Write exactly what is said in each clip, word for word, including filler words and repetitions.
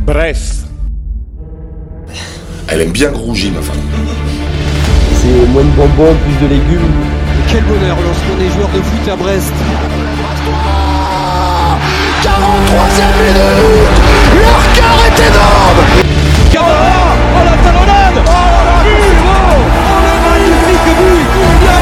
Brest. Elle aime bien grouger, ma femme. C'est moins de bonbons, plus de légumes. Quel bonheur lorsqu'on est joueur de foot à Brest. quarante-troisième minute. Leur cœur est énorme. Camara, oh la talonnade, oh la but, oh, oh le magnifique but, la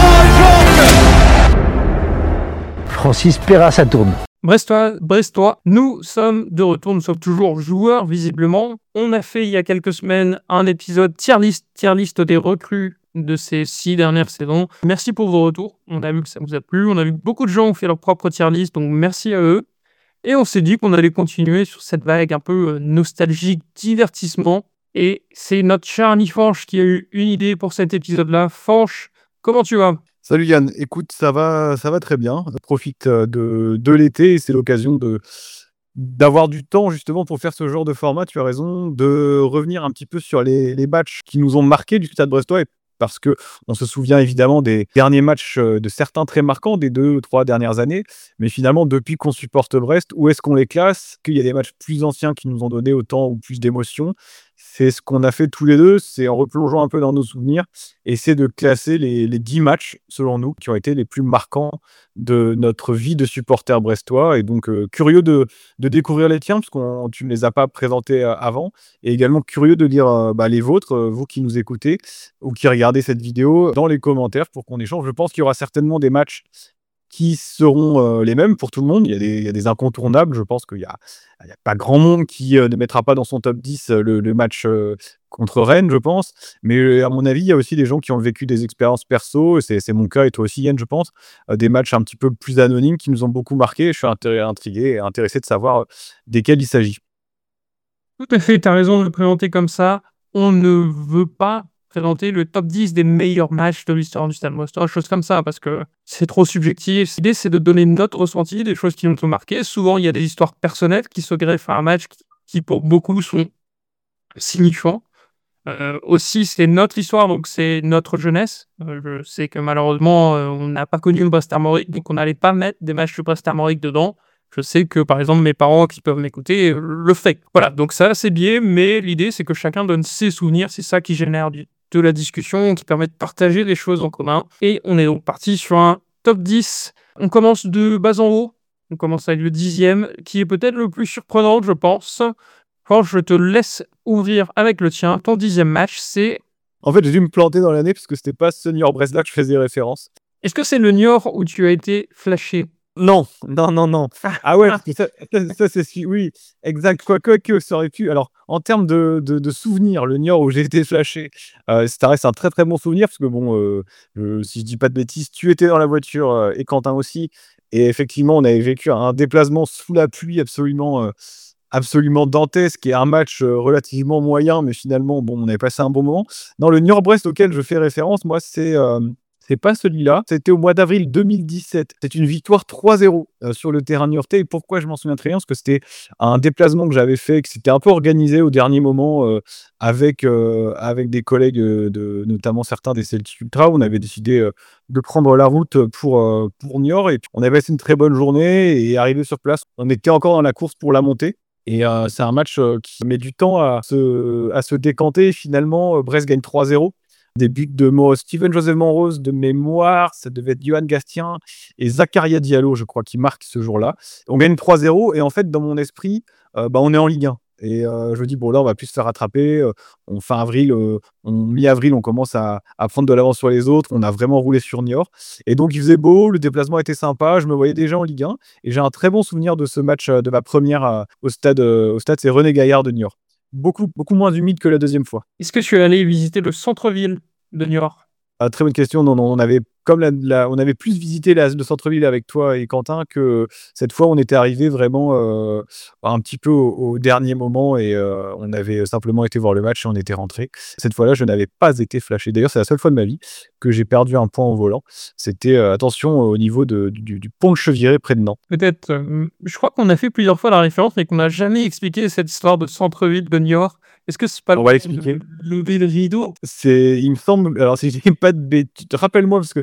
Camara, Jacques. Francis Perra, ça tourne. Brestois, Brestois, nous sommes de retour, nous sommes toujours joueurs visiblement. On a fait il y a quelques semaines un épisode tier list, tier list des recrues de ces six dernières saisons. Merci pour vos retours, on a vu que ça vous a plu, on a vu que beaucoup de gens ont fait leur propre tier list, donc merci à eux. Et on s'est dit qu'on allait continuer sur cette vague un peu nostalgique, divertissement. Et c'est notre cher Annie Fanche qui a eu une idée pour cet épisode-là. Fanche, comment tu vas ? Salut Yann, écoute, ça va, ça va très bien. Je profite de, de l'été et c'est l'occasion de, d'avoir du temps justement pour faire ce genre de format, tu as raison, de revenir un petit peu sur les, les matchs qui nous ont marqués du Stade Brestois. Et parce qu'on se souvient évidemment des derniers matchs de certains très marquants des deux ou trois dernières années. Mais finalement, depuis qu'on supporte Brest, où est-ce qu'on les classe ? Qu'il y a des matchs plus anciens qui nous ont donné autant ou plus d'émotions. C'est ce qu'on a fait tous les deux, c'est en replongeant un peu dans nos souvenirs, et c'est de classer les, les dix matchs, selon nous, qui ont été les plus marquants de notre vie de supporter brestois. Et donc, euh, curieux de, de découvrir les tiens, parce que tu ne les as pas présentés euh, avant, et également curieux de lire euh, bah, les vôtres, euh, vous qui nous écoutez, ou qui regardez cette vidéo, dans les commentaires pour qu'on échange. Je pense qu'il y aura certainement des matchs qui seront euh, les mêmes pour tout le monde. Il y a des, il y a des incontournables. Je pense qu'il n'y a, il y a pas grand monde qui euh, ne mettra pas dans son top dix euh, le, le match euh, contre Rennes, je pense. Mais euh, à mon avis, il y a aussi des gens qui ont vécu des expériences perso. C'est, c'est mon cas et toi aussi, Yann, je pense. Euh, des matchs un petit peu plus anonymes qui nous ont beaucoup marqué. Je suis intér- intrigué et intéressé de savoir euh, desquels il s'agit. Tout à fait, tu as raison de le présenter comme ça. On ne veut pas présenter le top dix des meilleurs matchs de l'histoire du Stade Brestois, choses comme ça, parce que c'est trop subjectif. L'idée, c'est de donner notre ressenti, des choses qui nous ont marqué. Souvent, il y a des histoires personnelles qui se greffent à un match qui, qui pour beaucoup, sont signifiants. Euh, aussi, c'est notre histoire, donc c'est notre jeunesse. Euh, je sais que malheureusement, euh, on n'a pas connu le Brest Armorique, donc on n'allait pas mettre des matchs du Brest Armorique dedans. Je sais que, par exemple, mes parents qui peuvent m'écouter euh, le font. Voilà, donc ça, c'est bien, mais l'idée, c'est que chacun donne ses souvenirs. C'est ça qui génère du de la discussion, qui permet de partager des choses en commun. Et on est donc parti sur un top dix. On commence de bas en haut. On commence avec le dixième, qui est peut-être le plus surprenant, je pense. Quand je te laisse ouvrir avec le tien, ton dixième match, c'est... En fait, j'ai dû me planter dans l'année parce que c'était pas ce Niort-Brest-là que je faisais référence. Est-ce que c'est le Niort où tu as été flashé ? Non, non, non, non. Ah ouais, ça, ça, ça c'est ce oui, exact. Quoi, quoi que ça aurait pu. Alors, en termes de, de, de souvenirs, le Niort où j'ai été flashé, euh, ça reste un très très bon souvenir parce que bon, euh, je, si je dis pas de bêtises, tu étais dans la voiture euh, et Quentin aussi, et effectivement, on avait vécu un déplacement sous la pluie absolument, euh, absolument dantesque et un match euh, relativement moyen, mais finalement, bon, on avait passé un bon moment. Non, le Niort-Brest auquel je fais référence, moi, c'est euh, C'est pas celui-là. C'était au mois d'avril deux mille dix-sept. C'est une victoire trois zéro euh, sur le terrain niortais. Et pourquoi je m'en souviens très bien ? Parce que c'était un déplacement que j'avais fait, que c'était un peu organisé au dernier moment euh, avec, euh, avec des collègues, euh, de, notamment certains des Celtics Ultra. On avait décidé euh, de prendre la route pour, euh, pour Niort. Et puis on avait passé une très bonne journée. Et arrivé sur place, on était encore dans la course pour la montée. Et euh, c'est un match euh, qui met du temps à se, à se décanter. Finalement, euh, Brest gagne trois zéro. Des buts de Mo- Steven Joseph Monrose de mémoire, ça devait être Johan Gastien et Zakaria Diallo, je crois, qui marque ce jour-là. On gagne trois zéro et en fait, dans mon esprit, euh, bah, on est en Ligue un. Et euh, je me dis, bon, là, on va plus se faire rattraper. Euh, on fin avril, euh, on, mi-avril, on commence à, à prendre de l'avance sur les autres. On a vraiment roulé sur Niort. Et donc, il faisait beau, le déplacement était sympa. Je me voyais déjà en Ligue un. Et j'ai un très bon souvenir de ce match, euh, de ma première euh, au stade. Euh, au stade, c'est René Gaillard de Niort. Beaucoup, beaucoup moins humide que la deuxième fois. Est-ce que tu es allé visiter le centre-ville de Niort ? Ah, très bonne question. Non, non, on avait comme la, la- on avait plus visité la- le centre-ville avec toi et Quentin que cette fois on était arrivé vraiment euh, un petit peu au, au dernier moment et euh, on avait simplement été voir le match et on était rentré. Cette fois-là, je n'avais pas été flashé. D'ailleurs, c'est la seule fois de ma vie que j'ai perdu un point au volant. C'était euh, attention au niveau de- du, du pont de Cheviré près de Nantes. Peut-être. euh, je crois qu'on a fait plusieurs fois la référence, mais qu'on n'a jamais expliqué cette histoire de centre-ville de Niort. Est-ce que c'est pas On va l'expliquer. le- lever le rideau ? C'est, il me semble, alors si je dis pas de bêtises, rappelle-moi parce que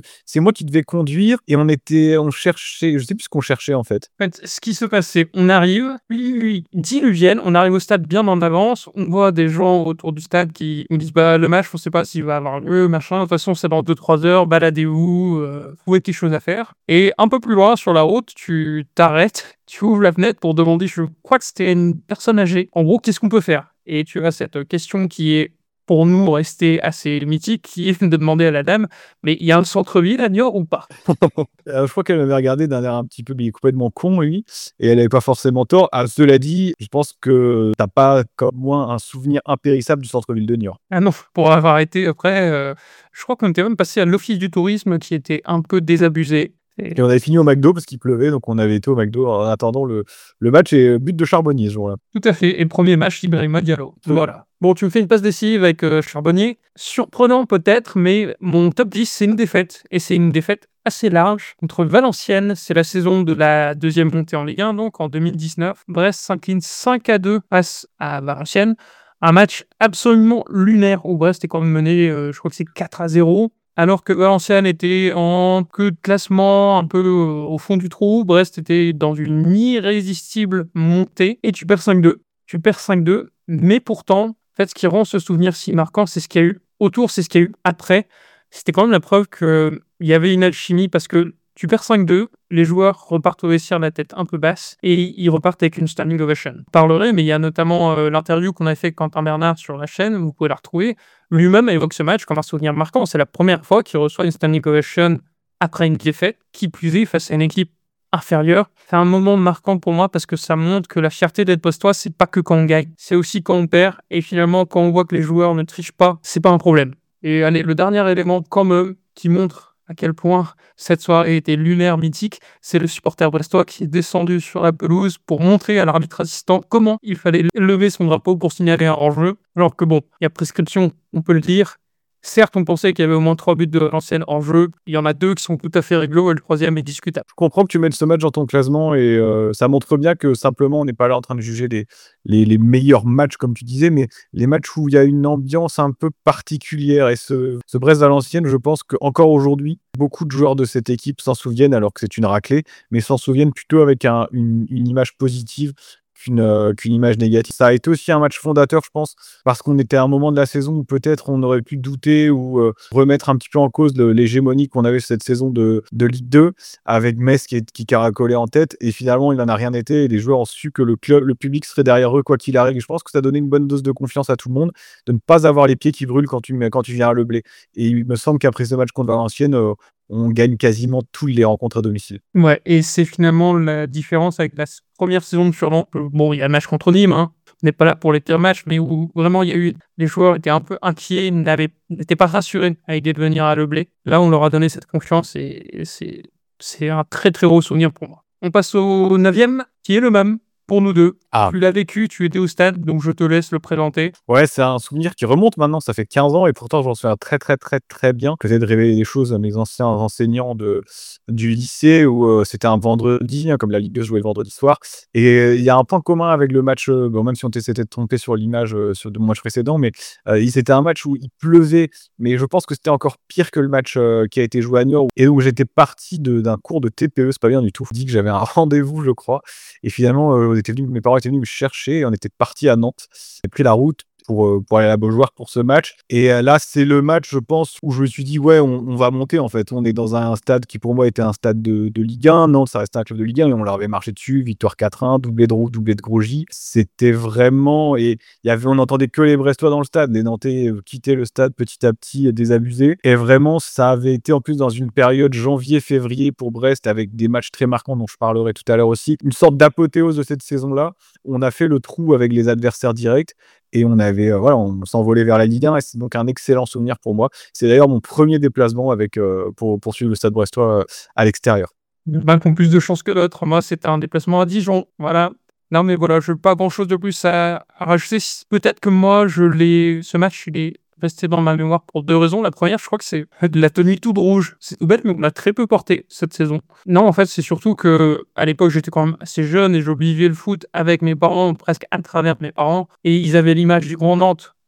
c'est moi qui devais conduire et on était, on cherchait, je sais plus ce qu'on cherchait en fait. En fait, ce qui se passe, c'est on arrive, pluie diluvienne, on arrive au stade bien en avance, on voit des gens autour du stade qui nous disent bah le match, on sait pas s'il va avoir lieu, machin, de toute façon c'est dans deux trois heures, baladez-vous, euh, trouvez quelque chose à faire. Et un peu plus loin sur la route, tu t'arrêtes, tu ouvres la fenêtre pour demander, je crois que c'était une personne âgée, en gros qu'est-ce qu'on peut faire? Et tu as cette question qui est pour nous rester assez mythique, qui est de demander à la dame, mais il y a un centre-ville à Niort ou pas? Euh, je crois qu'elle m'avait regardé d'un air un petit peu, mais il est complètement con, lui, et elle avait pas forcément tort. Ah, cela dit, je pense que t'as pas, comme moi, un souvenir impérissable du centre-ville de Niort. Ah non, pour avoir été après, euh, je crois qu'on était même passé à l'office du tourisme qui était un peu désabusé. Et- Et on avait fini au McDo parce qu'il pleuvait, donc on avait été au McDo en attendant le, le match et but de Charbonnier ce jour-là. Tout à fait. Et premier match, Ibrahima Diallo. Voilà. Bon, tu me fais une passe décisive avec euh, Charbonnier. Surprenant peut-être, mais mon top dix, c'est une défaite. Et c'est une défaite assez large contre Valenciennes. C'est la saison de la deuxième montée en Ligue un, donc en deux mille dix-neuf. Brest s'incline cinq à deux face à Valenciennes. Un match absolument lunaire où Brest est quand même mené, euh, je crois que c'est quatre à zéro. Alors que Valenciennes était en queue de classement, un peu euh, au fond du trou. Brest était dans une irrésistible montée. Et tu perds cinq deux. Tu perds cinq deux. Mais pourtant, en fait, ce qui rend ce souvenir si marquant, c'est ce qu'il y a eu autour, c'est ce qu'il y a eu après. C'était quand même la preuve qu'il y avait une alchimie parce que tu perds cinq deux, les joueurs repartent au vestiaire la tête un peu basse et ils repartent avec une standing ovation. Je parlerai, mais il y a notamment euh, l'interview qu'on a fait avec Quentin Bernard sur la chaîne, vous pouvez la retrouver. Lui-même évoque ce match comme un souvenir marquant. C'est la première fois qu'il reçoit une standing ovation après une défaite, qui plus est face à une équipe inférieure. C'est un moment marquant pour moi parce que ça montre que la fierté d'être brestois, c'est pas que quand on gagne, c'est aussi quand on perd. Et finalement, quand on voit que les joueurs ne trichent pas, c'est pas un problème. Et allez, le dernier élément quand même qui montre à quel point cette soirée était lunaire, mythique, c'est le supporter brestois qui est descendu sur la pelouse pour montrer à l'arbitre assistant comment il fallait lever son drapeau pour signaler un hors-jeu. Alors que bon, il y a prescription, on peut le dire. Certes, on pensait qu'il y avait au moins trois buts de Valenciennes en jeu. Il y en a deux qui sont tout à fait réglo et le troisième est discutable. Je comprends que tu mettes ce match dans ton classement et euh, ça montre bien que simplement on n'est pas là en train de juger les, les, les meilleurs matchs comme tu disais, mais les matchs où il y a une ambiance un peu particulière. Et ce, ce Brest-Valenciennes, je pense qu'encore aujourd'hui, beaucoup de joueurs de cette équipe s'en souviennent alors que c'est une raclée, mais s'en souviennent plutôt avec un, une, une image positive qu'une euh, qu'une image négative. Ça a été aussi un match fondateur, je pense, parce qu'on était à un moment de la saison où peut-être on aurait pu douter ou euh, remettre un petit peu en cause le- l'hégémonie qu'on avait cette saison de, de Ligue deux, avec Metz qui, est- qui caracolait en tête, et finalement il n'en a rien été, et les joueurs ont su que le, club, le public serait derrière eux quoi qu'il arrive. Et je pense que ça a donné une bonne dose de confiance à tout le monde, de ne pas avoir les pieds qui brûlent quand tu, mets- quand tu viens à Le Blé. Et il me semble qu'après ce match contre Valenciennes, euh, on gagne quasiment tous les rencontres à domicile. Ouais, et c'est finalement la différence avec la s- première saison de Furlan. Euh, Bon, il y a le match contre Nîmes, hein. On n'est pas là pour les pires matchs, mais où vraiment il y a eu. Les joueurs étaient un peu inquiets, n'avaient- n'étaient pas rassurés à l'idée de venir à Le Blé. Là, on leur a donné cette confiance et et c'est c'est un très très gros souvenir pour moi. On passe au neuvième, qui est le même pour nous deux. Ah. Tu l'as vécu, tu étais au stade, donc je te laisse le présenter. Ouais, c'est un souvenir qui remonte maintenant, ça fait quinze ans et pourtant j'en souviens très très très très bien. J'essaie de révéler des choses à mes anciens enseignants de, du lycée où euh, c'était un vendredi, hein, comme la Ligue deux jouait le vendredi soir. Et euh, il y a un point commun avec le match, euh, bon, même si on s'était trompé sur l'image euh, sur de match précédent, mais euh, il- c'était un match où il pleuvait, mais je pense que c'était encore pire que le match euh, qui a été joué à Niort et où j'étais parti de- d'un cours de T P E, c'est pas bien du tout. Je dis que j'avais un rendez-vous, je crois, et finalement euh, on était venus, mes parents étaient venus me chercher et on était parti à Nantes. J'ai pris la route pour, euh, pour aller à la Beaujoire pour ce match. Et euh, là, c'est le match, je pense, où je me suis dit, ouais, on, on va monter en fait. On est dans un stade qui pour moi était un stade de, de Ligue un. Nantes, ça restait un club de Ligue un, mais on leur avait marché dessus. Victoire quatre un, doublé de Roux, doublé de Grosgy. C'était vraiment. Et il y avait, on n'entendait que les Brestois dans le stade. Les Nantais euh, quittaient le stade petit à petit, euh, désabusés. Et vraiment, ça avait été en plus dans une période janvier-février pour Brest avec des matchs très marquants dont je parlerai tout à l'heure aussi. Une sorte d'apothéose de cette saison-là. On a fait le trou avec les adversaires directs. Et on avait, euh, voilà, on s'envolait vers la Ligue un et c'est donc un excellent souvenir pour moi. C'est d'ailleurs mon premier déplacement avec, euh, pour, pour suivre le Stade Brestois euh, à l'extérieur. Ben, qui ont plus de chance que l'autre. Moi, c'était un déplacement à Dijon. Voilà. Non, mais voilà, je n'ai pas grand-chose de plus à, à rajouter. Peut-être que moi, je l'ai. Ce match, il est resté dans ma mémoire pour deux raisons. La première, je crois que c'est de la tenue toute rouge. C'est tout bête, mais on l'a très peu porté cette saison. Non, en fait, c'est surtout que à l'époque, j'étais quand même assez jeune et je vivais le foot avec mes parents, presque à travers mes parents. Et ils avaient l'image du Grand Nantes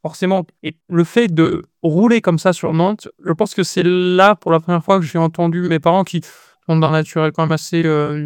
forcément. Et le fait de rouler comme ça sur Nantes, je pense que c'est là, pour la première fois, que j'ai entendu mes parents qui sont d'un naturel quand même assez euh,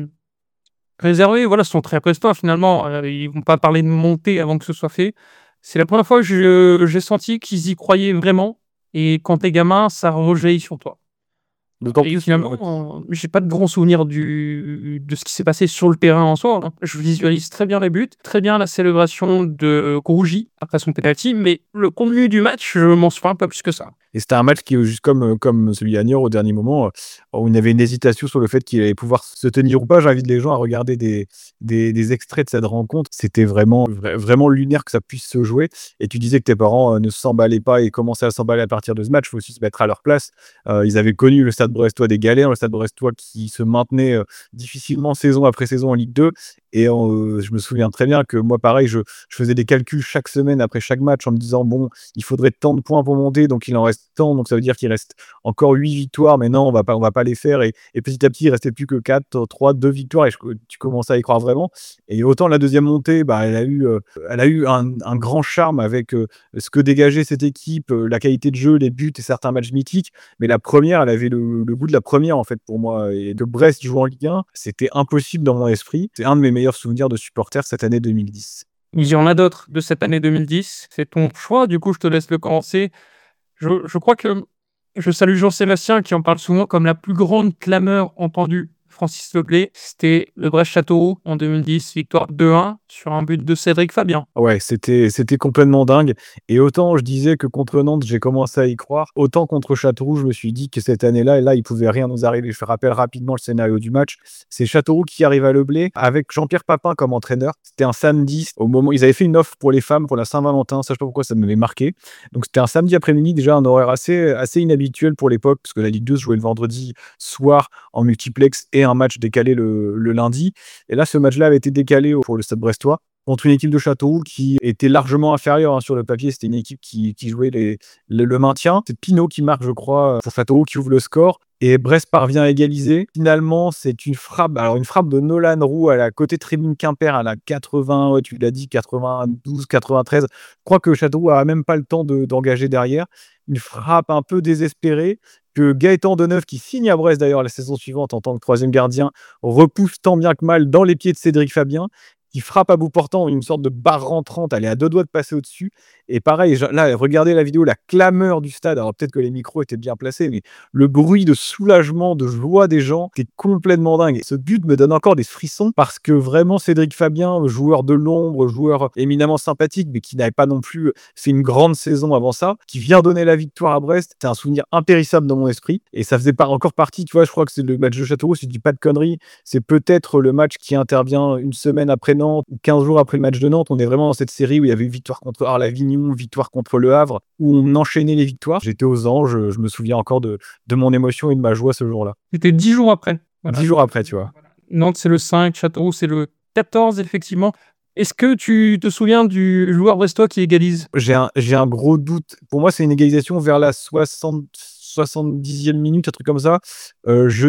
réservé, voilà, sont très presto finalement. Euh, ils vont pas parler de monter avant que ce soit fait. C'est la première fois que je- j'ai senti qu'ils y croyaient vraiment. Et quand t'es gamin, ça rejaillit sur toi. D'autant Et plus, finalement, ouais. euh, j'ai pas de grands souvenirs du, de ce qui s'est passé sur le terrain en soi, hein. Je visualise très bien les buts, très bien la célébration de Grougy après son penalty, mais le contenu du match, je m'en souviens pas plus que ça. Et c'était un match qui, juste comme, euh, comme celui à Niort au dernier moment, euh, où il y avait une hésitation sur le fait qu'il allait pouvoir se tenir ou pas. J'invite les gens à regarder des, des, des extraits de cette rencontre. C'était vraiment, vra- vraiment lunaire que ça puisse se jouer. Et tu disais que tes parents euh, ne s'emballaient pas et commençaient à s'emballer à partir de ce match. Il faut aussi se mettre à leur place. Euh, ils avaient connu le Stade brestois des galères, le Stade brestois qui se maintenait euh, difficilement saison après saison en Ligue deux. Et euh, je me souviens très bien que moi, pareil, je, je faisais des calculs chaque semaine après chaque match en me disant, bon, il faudrait tant de points pour monter, donc il en reste tant, donc ça veut dire qu'il reste encore huit victoires, mais non, on va pas, on va pas les faire. Et, et petit à petit, il restait plus que quatre, trois, deux victoires, et je- tu commences à y croire vraiment. Et autant la deuxième montée, bah, elle a eu, euh, elle a eu un, un grand charme avec euh, ce que dégageait cette équipe, euh, la qualité de jeu, les buts et certains matchs mythiques. Mais la première, elle avait le, le goût de la première, en fait, pour moi. Et de Brest jouer en Ligue un, c'était impossible dans mon esprit. C'est un de mes meilleurs souvenirs de supporter cette année deux mille dix. Il y en a d'autres de cette année deux mille dix. C'est ton choix, du coup, je te laisse le commencer. Je, je crois que je salue Jean-Sébastien qui en parle souvent comme la plus grande clameur entendue. Francis Leblé, c'était le Brest-Châteauroux en deux mille dix, victoire deux un sur un but de Cédric Fabien. Ouais, c'était c'était complètement dingue. Et autant je disais que contre Nantes, j'ai commencé à y croire, autant contre Châteauroux, je me suis dit que cette année-là, et là, il pouvait rien nous arriver. Je rappelle rapidement le scénario du match. C'est Châteauroux qui arrive à Leblé avec Jean-Pierre Papin comme entraîneur. C'était un samedi, au moment ils avaient fait une offre pour les femmes pour la Saint-Valentin. Ça, je sais pas pourquoi ça m'avait marqué. Donc c'était un samedi après-midi, déjà un horaire assez assez inhabituel pour l'époque, parce que la Ligue deux se jouait le vendredi soir en multiplex et un match décalé le, le lundi. Et là, ce match-là avait été décalé au- pour le Stade brestois contre une équipe de Châteauroux qui était largement inférieure, hein, sur le papier. C'était une équipe qui, qui jouait les, le, le maintien. C'est Pinot qui marque, je crois, pour Châteauroux, qui ouvre le score. Et Brest parvient à égaliser. Finalement, c'est une frappe, alors une frappe de Nolan Roux à la côté tribune Quimper à la quatre-vingts, ouais, tu l'as dit, quatre-vingt-douze, quatre-vingt-treize. Je crois que Châteauroux a même pas le temps de- d'engager derrière. Une frappe un peu désespérée que Gaëtan Deneuve, qui signe à Brest d'ailleurs la saison suivante en tant que troisième gardien, repousse tant bien que mal dans les pieds de Cédric Fabien, qui frappe à bout portant, une sorte de barre rentrante, elle est à deux doigts de passer au-dessus. Et pareil, je- là, regardez la vidéo, la clameur du stade. Alors peut-être que les micros étaient bien placés, mais le bruit de soulagement, de joie des gens, c'est complètement dingue. Et ce but me donne encore des frissons parce que vraiment, Cédric Fabien, joueur de l'ombre, joueur éminemment sympathique, mais qui n'avait pas non plus fait une grande saison avant ça, qui vient donner la victoire à Brest, c'est un souvenir impérissable dans mon esprit. Et ça faisait pas encore partie, tu vois, je crois que c'est le match de Châteauroux, si je dis pas de conneries, c'est peut-être le match qui intervient une semaine après Nantes, ou quinze jours après le match de Nantes. On est vraiment dans cette série où il y avait eu victoire contre Arles-Avignon, victoire contre Le Havre, où on enchaînait les victoires. J'étais aux anges, je me souviens encore de, de mon émotion et de ma joie ce jour-là. C'était dix jours après. Voilà. Dix jours après, tu vois. Nantes, c'est le cinq, Châteauroux, c'est le quatorze, effectivement. Est-ce que tu te souviens du joueur brestois qui égalise? J'ai un, j'ai un gros doute. Pour moi, c'est une égalisation vers la soixante, soixante-dixième minute, un truc comme ça. Euh, je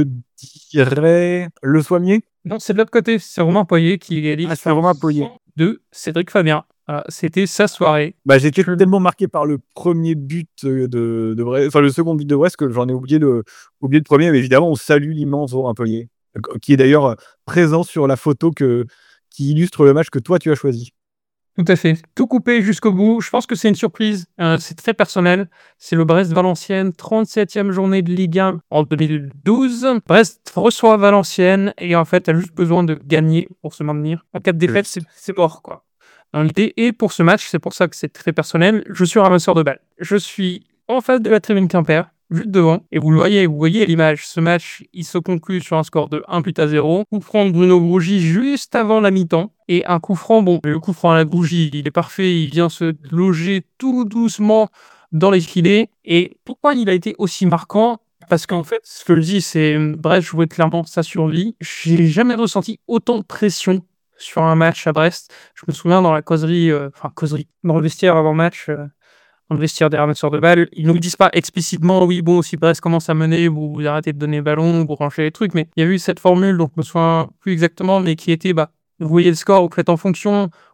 dirais Le Soimier. Non, c'est de l'autre côté. C'est Romain Poirier qui égalise Ah, c'est Romain Poirier. de Cédric Fabien. Voilà, c'était sa soirée. Bah, j'ai été tellement marqué par le premier but euh, de, de Brest, enfin le second but de Brest, que j'en ai oublié le, oublié le premier. Mais évidemment, on salue l'immense Romain Poirier, euh, qui est d'ailleurs euh, présent sur la photo que, qui illustre le match que toi tu as choisi. Tout à fait. Tout coupé jusqu'au bout. Je pense que c'est une surprise. Euh, c'est très personnel. C'est le Brest-Valenciennes, trente-septième journée de Ligue un en deux mille douze. Brest reçoit Valenciennes et en fait, a juste besoin de gagner pour se maintenir. En cas de défaite, c'est, c'est mort, quoi. Dans l'idée. Et pour ce match, c'est pour ça que c'est très personnel, je suis ramasseur de balles. Je suis en face de la tribune Quimper, juste devant, et vous le voyez, vous voyez l'image. Ce match, il se conclut sur un score de un but à zéro. Coup franc de Bruno Grougy juste avant la mi-temps. Et un coup franc, bon, le coup franc à la Grougy, il est parfait, il vient se loger tout doucement dans les filets. Et pourquoi il a été aussi marquant? Parce qu'en fait, ce que je dis, c'est Brest jouait clairement sa survie. J'ai jamais ressenti autant de pression sur un match à Brest. Je me souviens dans la causerie, euh, enfin causerie, dans le vestiaire avant match, euh, dans le vestiaire des ramasseurs de balles, ils ne nous disent pas explicitement, oui, bon, si Brest commence à mener, vous, vous arrêtez de donner le ballon, vous ranchez les trucs, mais il y a eu cette formule, donc je me souviens plus exactement, mais qui était, bah, vous voyez le score, vous faites en fonction,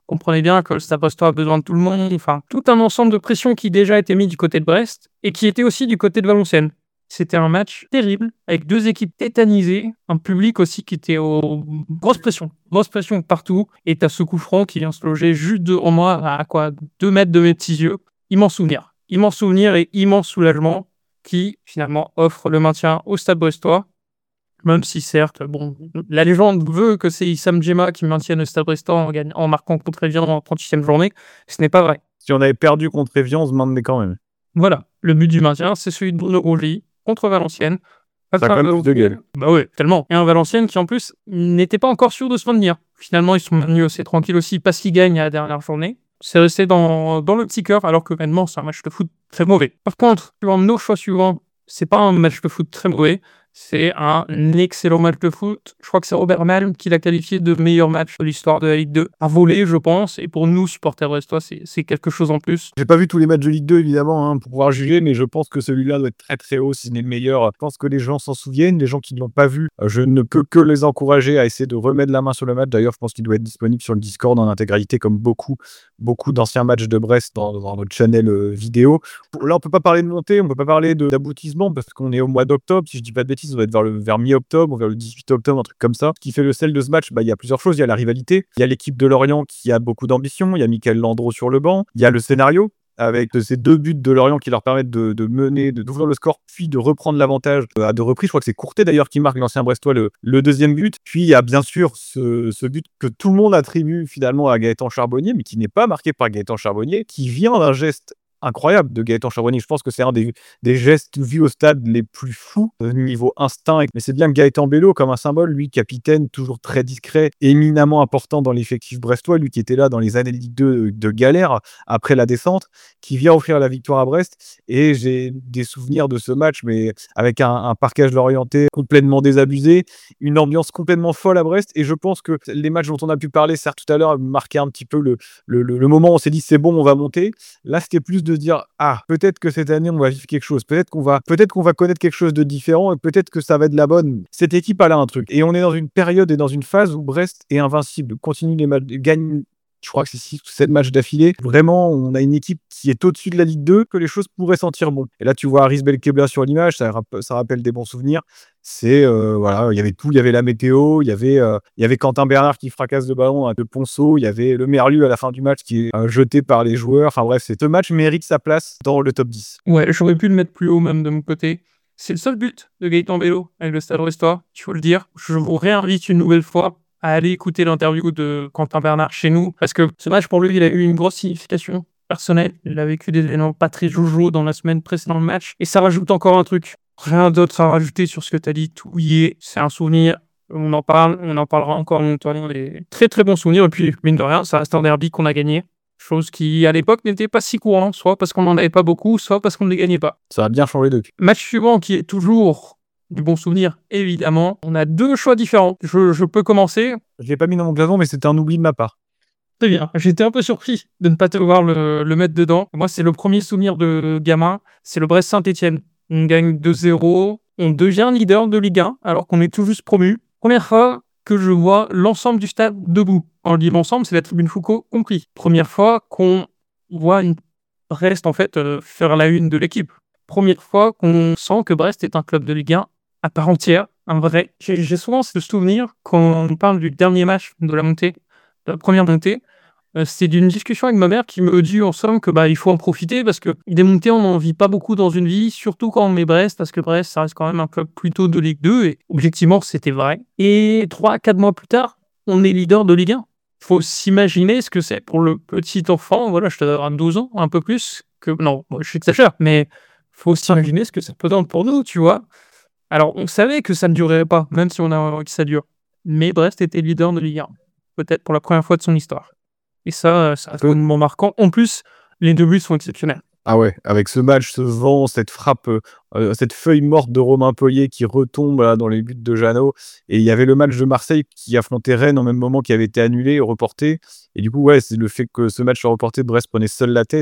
comprenait bien que le Stade Brestois a besoin de tout le monde. Enfin, tout un ensemble de pression qui déjà était mis du côté de Brest et qui était aussi du côté de Valenciennes. C'était un match terrible, avec deux équipes tétanisées, un public aussi qui était au... grosse pression, grosse pression partout, et t'as ce coup franc qui vient se loger juste devant moi, à quoi, deux mètres de mes petits yeux. Immense souvenir, immense souvenir et immense soulagement qui, finalement, offre le maintien au Stade Brestois, même si, certes, bon, la légende veut que c'est Issam Djema qui maintienne le Stade Brestois en, gagne... en marquant contre Evian en trente-huitième journée. Ce n'est pas vrai. Si on avait perdu contre Evian, on se maintenait quand même. Voilà, le but du maintien, c'est celui de Bruno Rougy contre Valenciennes. Ça a quand même plus de gueule. Bah ouais, tellement. Et un Valenciennes qui, en plus, n'était pas encore sûr de se maintenir. Finalement, ils sont maintenus assez tranquilles aussi parce qu'ils gagnent à la dernière journée. C'est resté dans, dans le petit cœur, alors que maintenant, c'est un match de foot très mauvais. Par contre, suivant nos choix suivants, c'est pas un match de foot très mauvais. C'est un excellent match de foot. Je crois que c'est Robert Malm qui l'a qualifié de meilleur match de l'histoire de la Ligue deux. À voler, je pense. Et pour nous, supporters brestois, c'est, c'est quelque chose en plus. J'ai pas vu tous les matchs de Ligue deux, évidemment, hein, pour pouvoir juger, mais je pense que celui-là doit être très très haut, si ce n'est le meilleur. Je pense que les gens s'en souviennent, les gens qui ne l'ont pas vu, je ne peux que les encourager à essayer de remettre la main sur le match. D'ailleurs, je pense qu'il doit être disponible sur le Discord en intégralité, comme beaucoup, beaucoup d'anciens matchs de Brest dans, dans notre channel euh, vidéo. Là, on peut pas parler de montée, on peut pas parler de, d'aboutissement, parce qu'on est au mois d'octobre. Si je dis pas de bêtises, on doit être vers, le, vers mi-octobre, vers le dix-huit octobre, un truc comme ça. Ce qui fait le sel de ce match, bah, il y a plusieurs choses. Il y a la rivalité, il y a l'équipe de Lorient qui a beaucoup d'ambition, il y a Michael Landreau sur le banc, il y a le scénario, avec ces deux buts de Lorient qui leur permettent de, de mener, de, d'ouvrir le score, puis de reprendre l'avantage à deux reprises. Je crois que c'est Courtet d'ailleurs qui marque, l'ancien Brestois, le, le deuxième but. Puis il y a bien sûr ce, ce but que tout le monde attribue finalement à Gaëtan Charbonnier, mais qui n'est pas marqué par Gaëtan Charbonnier, qui vient d'un geste incroyable de Gaëtan Charbonnier. Je pense que c'est un des, des gestes vus au stade les plus fous niveau instinct. Mais c'est bien que Gaëtan Bello, comme un symbole, lui, capitaine, toujours très discret, éminemment important dans l'effectif brestois, lui qui était là dans les années de Ligue deux de galère après la descente, qui vient offrir la victoire à Brest. Et j'ai des souvenirs de ce match, mais avec un, un parquage lorientais complètement désabusé, une ambiance complètement folle à Brest. Et je pense que les matchs dont on a pu parler, certes tout à l'heure, marquaient un petit peu le, le, le, le moment où on s'est dit c'est bon, on va monter. Là, c'était plus de se dire ah, peut-être que cette année on va vivre quelque chose, peut-être qu'on va peut-être qu'on va connaître quelque chose de différent et peut-être que ça va être la bonne. Cette équipe elle a un truc et on est dans une période et dans une phase où Brest est invincible, continue les matchs, gagne. Je crois que c'est six ou sept matchs d'affilée. Vraiment, on a une équipe qui est au-dessus de la Ligue deux, que les choses pourraient sentir bon. Et là, tu vois Aris Belkebla sur l'image, ça, rapp- ça rappelle des bons souvenirs. C'est, euh, voilà, il y avait tout, il y avait la météo, il y avait, euh, il y avait Quentin Bernard qui fracasse le ballon à de Ponceau, il y avait le Merlu à la fin du match qui est euh, jeté par les joueurs. Enfin bref, ce match mérite sa place dans le top dix. Ouais, j'aurais pu le mettre plus haut même de mon côté. C'est le seul but de Gaëtan Bello avec le Stade Brestois, il faut le dire. Je vous réinvite une nouvelle fois à aller écouter l'interview de Quentin Bernard chez nous, parce que ce match, pour lui, il a eu une grosse signification personnelle. Il a vécu des événements pas très jojo dans la semaine précédente le match, et ça rajoute encore un truc. Rien d'autre à rajouter sur ce que tu as dit, tout y est, c'est un souvenir, on en parle, on en parlera encore longtemps, des très très bons souvenirs, et puis, mine de rien, ça reste un derby qu'on a gagné, chose qui, à l'époque, n'était pas si courant, soit parce qu'on n'en avait pas beaucoup, soit parce qu'on ne les gagnait pas. Ça a bien changé depuis. Match suivant, qui est toujours du bon souvenir, évidemment. On a deux choix différents. Je, je peux commencer. Je l'ai pas mis dans mon classement, mais c'était un oubli de ma part. Très bien. J'étais un peu surpris de ne pas te voir le, le mettre dedans. Moi, c'est le premier souvenir de gamin. C'est le Brest-Saint-Etienne. On gagne deux zéro. On devient leader de Ligue un, alors qu'on est tout juste promu. Première fois que je vois l'ensemble du stade debout. En dit l'ensemble, c'est la tribune Foucault compris. Première fois qu'on voit une Brest, en fait, euh, faire la une de l'équipe. Première fois qu'on sent que Brest est un club de Ligue un à part entière, un vrai. J'ai, j'ai souvent ce souvenir quand on parle du dernier match de la montée, de la première montée. Euh, c'est d'une discussion avec ma mère qui me dit en somme que bah il faut en profiter parce que des montées on n'en vit pas beaucoup dans une vie, surtout quand on met Brest, parce que Brest ça reste quand même un club plutôt de Ligue deux et objectivement c'était vrai. Et trois à quatre mois plus tard, on est leader de Ligue un. Faut s'imaginer ce que c'est pour le petit enfant. Voilà, je te donne douze ans, un peu plus que non, moi, je s'exagère, mais faut s'imaginer ce que ça peut donner pour nous, tu vois. Alors, on savait que ça ne durerait pas, même si on a envie que ça dure. Mais Brest était leader de Ligue un, peut-être pour la première fois de son histoire. Et ça, ça reste un moment marquant. En plus, les deux buts sont exceptionnels. Ah ouais, avec ce match, ce vent, cette frappe, euh, cette feuille morte de Romain Poyet qui retombe là, dans les buts de Jeannot. Et il y avait le match de Marseille qui affrontait Rennes en même moment, qui avait été annulé, reporté. Et du coup, ouais, c'est le fait que ce match soit reporté, Brest prenait seul la tête.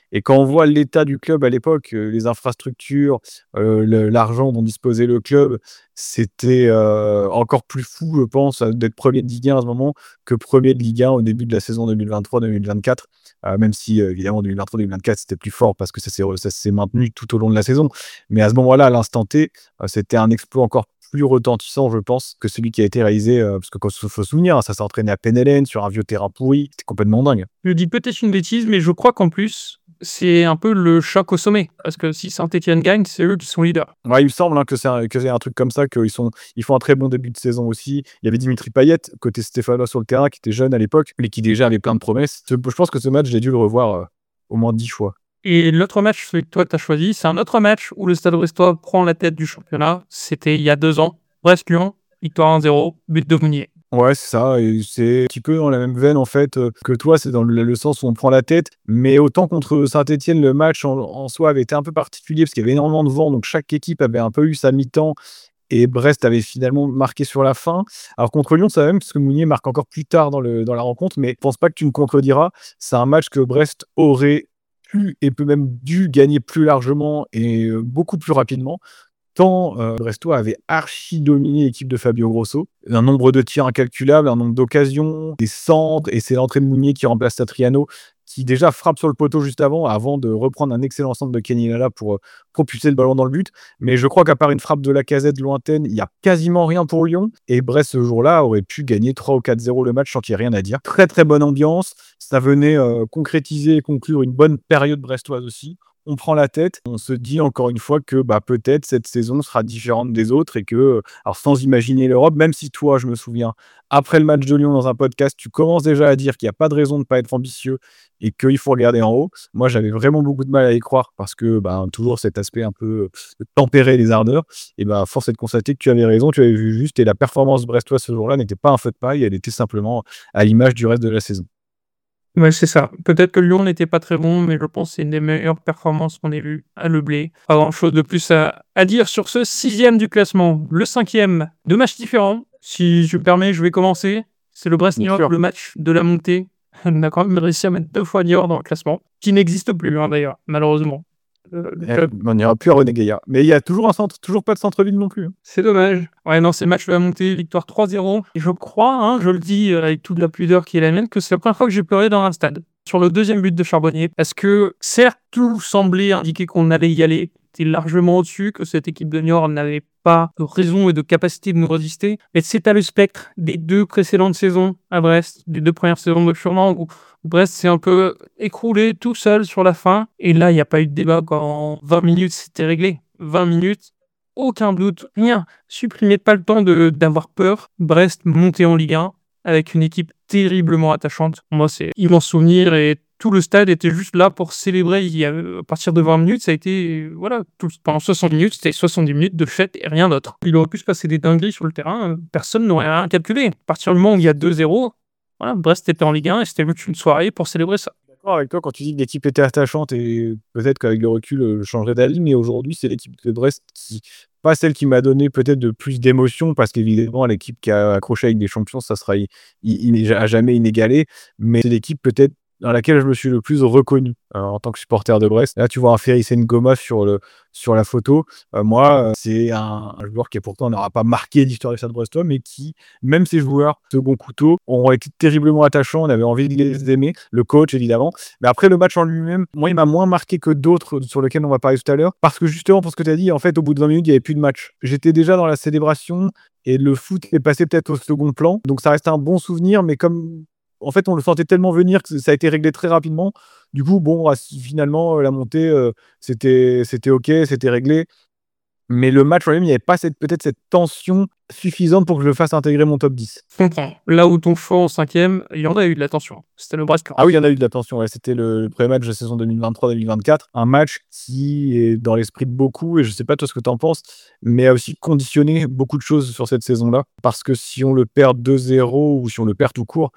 Et quand on voit l'état du club à l'époque, euh, les infrastructures, euh, le- l'argent dont disposait le club, c'était euh, encore plus fou, je pense, euh, d'être premier de Ligue un à ce moment que premier de Ligue un au début de la saison deux mille vingt-trois deux mille vingt-quatre. Euh, même si, euh, évidemment, deux mille vingt-trois deux mille vingt-quatre, c'était plus fort parce que ça s'est, ça s'est maintenu tout au long de la saison. Mais à ce moment-là, à l'instant T, euh, c'était un exploit encore plus retentissant, je pense, que celui qui a été réalisé, euh, parce que quand il faut se souvenir, hein, ça s'est entraîné à Penelen sur un vieux terrain pourri, c'était complètement dingue. Je dis peut-être une bêtise, mais je crois qu'en plus, c'est un peu le choc au sommet. Parce que si Saint-Etienne gagne, c'est eux qui sont leaders. Ouais, il me semble hein, que c'est un, que c'est un truc comme ça, qu'ils sont, ils font un très bon début de saison aussi. Il y avait Dimitri Payet, côté Stéphanois sur le terrain, qui était jeune à l'époque, mais qui déjà avait plein de promesses. Je je pense que ce match, j'ai dû le revoir euh, au moins dix fois. Et l'autre match, celui que toi t'as choisi, c'est un autre match où le Stade Brestois prend la tête du championnat. C'était il y a deux ans. Brest-Lyon, victoire un zéro, but de Mounier. Ouais, c'est ça, et c'est un petit peu dans la même veine en fait euh, que toi, c'est dans le, le sens où on prend la tête, mais autant contre Saint-Etienne, le match en, en soi avait été un peu particulier parce qu'il y avait énormément de vent, donc chaque équipe avait un peu eu sa mi-temps, et Brest avait finalement marqué sur la fin. Alors contre Lyon, ça va même, parce que Mounier marque encore plus tard dans, le, dans la rencontre, mais je pense pas que tu me contrediras, c'est un match que Brest aurait pu et peut même dû gagner plus largement et euh, beaucoup plus rapidement. Tant euh, Brestois avait archi dominé l'équipe de Fabio Grosso. Un nombre de tirs incalculable, un nombre d'occasions, des centres, et c'est l'entrée de Mounier qui remplace Satriano, qui déjà frappe sur le poteau juste avant, avant de reprendre un excellent centre de Kenny Lala pour euh, propulser le ballon dans le but. Mais je crois qu'à part une frappe de Lacazette lointaine, il n'y a quasiment rien pour Lyon. Et Brest, ce jour-là, aurait pu gagner trois ou quatre zéro le match sans qu'il n'y ait rien à dire. Très très bonne ambiance. Ça venait euh, concrétiser et conclure une bonne période brestoise aussi. On prend la tête, on se dit encore une fois que bah, peut-être cette saison sera différente des autres et que, alors sans imaginer l'Europe, même si toi, je me souviens, après le match de Lyon dans un podcast, tu commences déjà à dire qu'il n'y a pas de raison de ne pas être ambitieux et qu'il faut regarder en haut. Moi, j'avais vraiment beaucoup de mal à y croire parce que bah, toujours cet aspect un peu de tempérer les ardeurs. Et bah, force est de constater que tu avais raison, tu avais vu juste et la performance brestoise ce jour-là n'était pas un feu de paille, elle était simplement à l'image du reste de la saison. Ouais, c'est ça. Peut-être que Lyon n'était pas très bon, mais je pense que c'est une des meilleures performances qu'on ait vues à Le Blé. Pas grand-chose de plus à, à dire sur ce sixième du classement. Le cinquième, deux matchs différents. Si je me permets, je vais commencer. C'est le Brest-Niort, le match de la montée. On a quand même réussi à mettre deux fois Niort dans le classement, qui n'existe plus hein, d'ailleurs, malheureusement. Euh, le Eh, club. on n'ira plus à René Gaillard. Mais il y a toujours un centre, toujours pas de centre-ville non plus. hein. C'est dommage. Ouais, non, c'est le match de la montée, victoire trois zéro. Et je crois, hein, je le dis euh, avec toute la pudeur qui est la mienne, que c'est la première fois que j'ai pleuré dans un stade. Sur le deuxième but de Charbonnier. Parce que, certes, tout semblait indiquer qu'on allait y aller. C'était largement au-dessus, que cette équipe de Niort n'avait pas de raison et de capacité de nous résister. Mais c'est à le spectre des deux précédentes saisons à Brest, des deux premières saisons de Furlan, où Brest s'est un peu écroulé tout seul sur la fin. Et là, il n'y a pas eu de débat. Quand en vingt minutes, c'était réglé. vingt minutes, aucun doute, rien. Supprimez pas le temps de, d'avoir peur. Brest monté en Ligue un avec une équipe terriblement attachante. Moi, c'est immense souvenir et tout le stade était juste là pour célébrer. Il y a, à partir de vingt minutes, ça a été, euh, voilà, tout, pendant soixante minutes, c'était soixante-dix minutes de fête et rien d'autre. Il aurait pu se passer des dingueries sur le terrain, euh, personne n'aurait rien calculé. À partir du moment où il y a deux zéro, voilà, Brest était en Ligue un et c'était juste une soirée pour célébrer ça. D'accord avec toi quand tu dis que l'équipe était attachante et peut-être qu'avec le recul, euh, je changerais d'avis, mais aujourd'hui, c'est l'équipe de Brest qui, pas celle qui m'a donné peut-être de plus d'émotion, parce qu'évidemment, l'équipe qui a accroché avec des champions, ça sera i- i- i- à jamais inégalé, mais c'est l'équipe peut-être dans laquelle je me suis le plus reconnu euh, en tant que supporter de Brest. Là, tu vois un Ferry Ngoma sur, le, sur la photo. Euh, moi, euh, c'est un, un joueur qui pourtant n'aura pas marqué l'histoire du Stade Brestois, mais qui, même ces joueurs second couteau, ont été terriblement attachants. On avait envie de les aimer. Le coach, évidemment. Mais après, le match en lui-même, moi, il m'a moins marqué que d'autres sur lesquels on va parler tout à l'heure. Parce que justement, pour ce que tu as dit, en fait, au bout de vingt minutes, il n'y avait plus de match. J'étais déjà dans la célébration et le foot est passé peut-être au second plan. Donc, ça reste un bon souvenir, mais comme en fait, on le sentait tellement venir que ça a été réglé très rapidement. Du coup, bon, finalement, la montée, euh, c'était, c'était OK, c'était réglé. Mais le match, en lui-même, il n'y avait pas cette, peut-être cette tension suffisante pour que je le fasse intégrer mon top dix. Je comprends. Là où ton choix en cinquième, il y en a eu de la tension. C'était le Brest. Ah oui, il y en a eu de la tension. Ouais. C'était le, le premier match de la saison deux mille vingt-trois deux mille vingt-quatre. Un match qui est dans l'esprit de beaucoup, et je ne sais pas toi ce que tu en penses, mais a aussi conditionné beaucoup de choses sur cette saison-là. Parce que si on le perd deux zéro ou si on le perd tout court,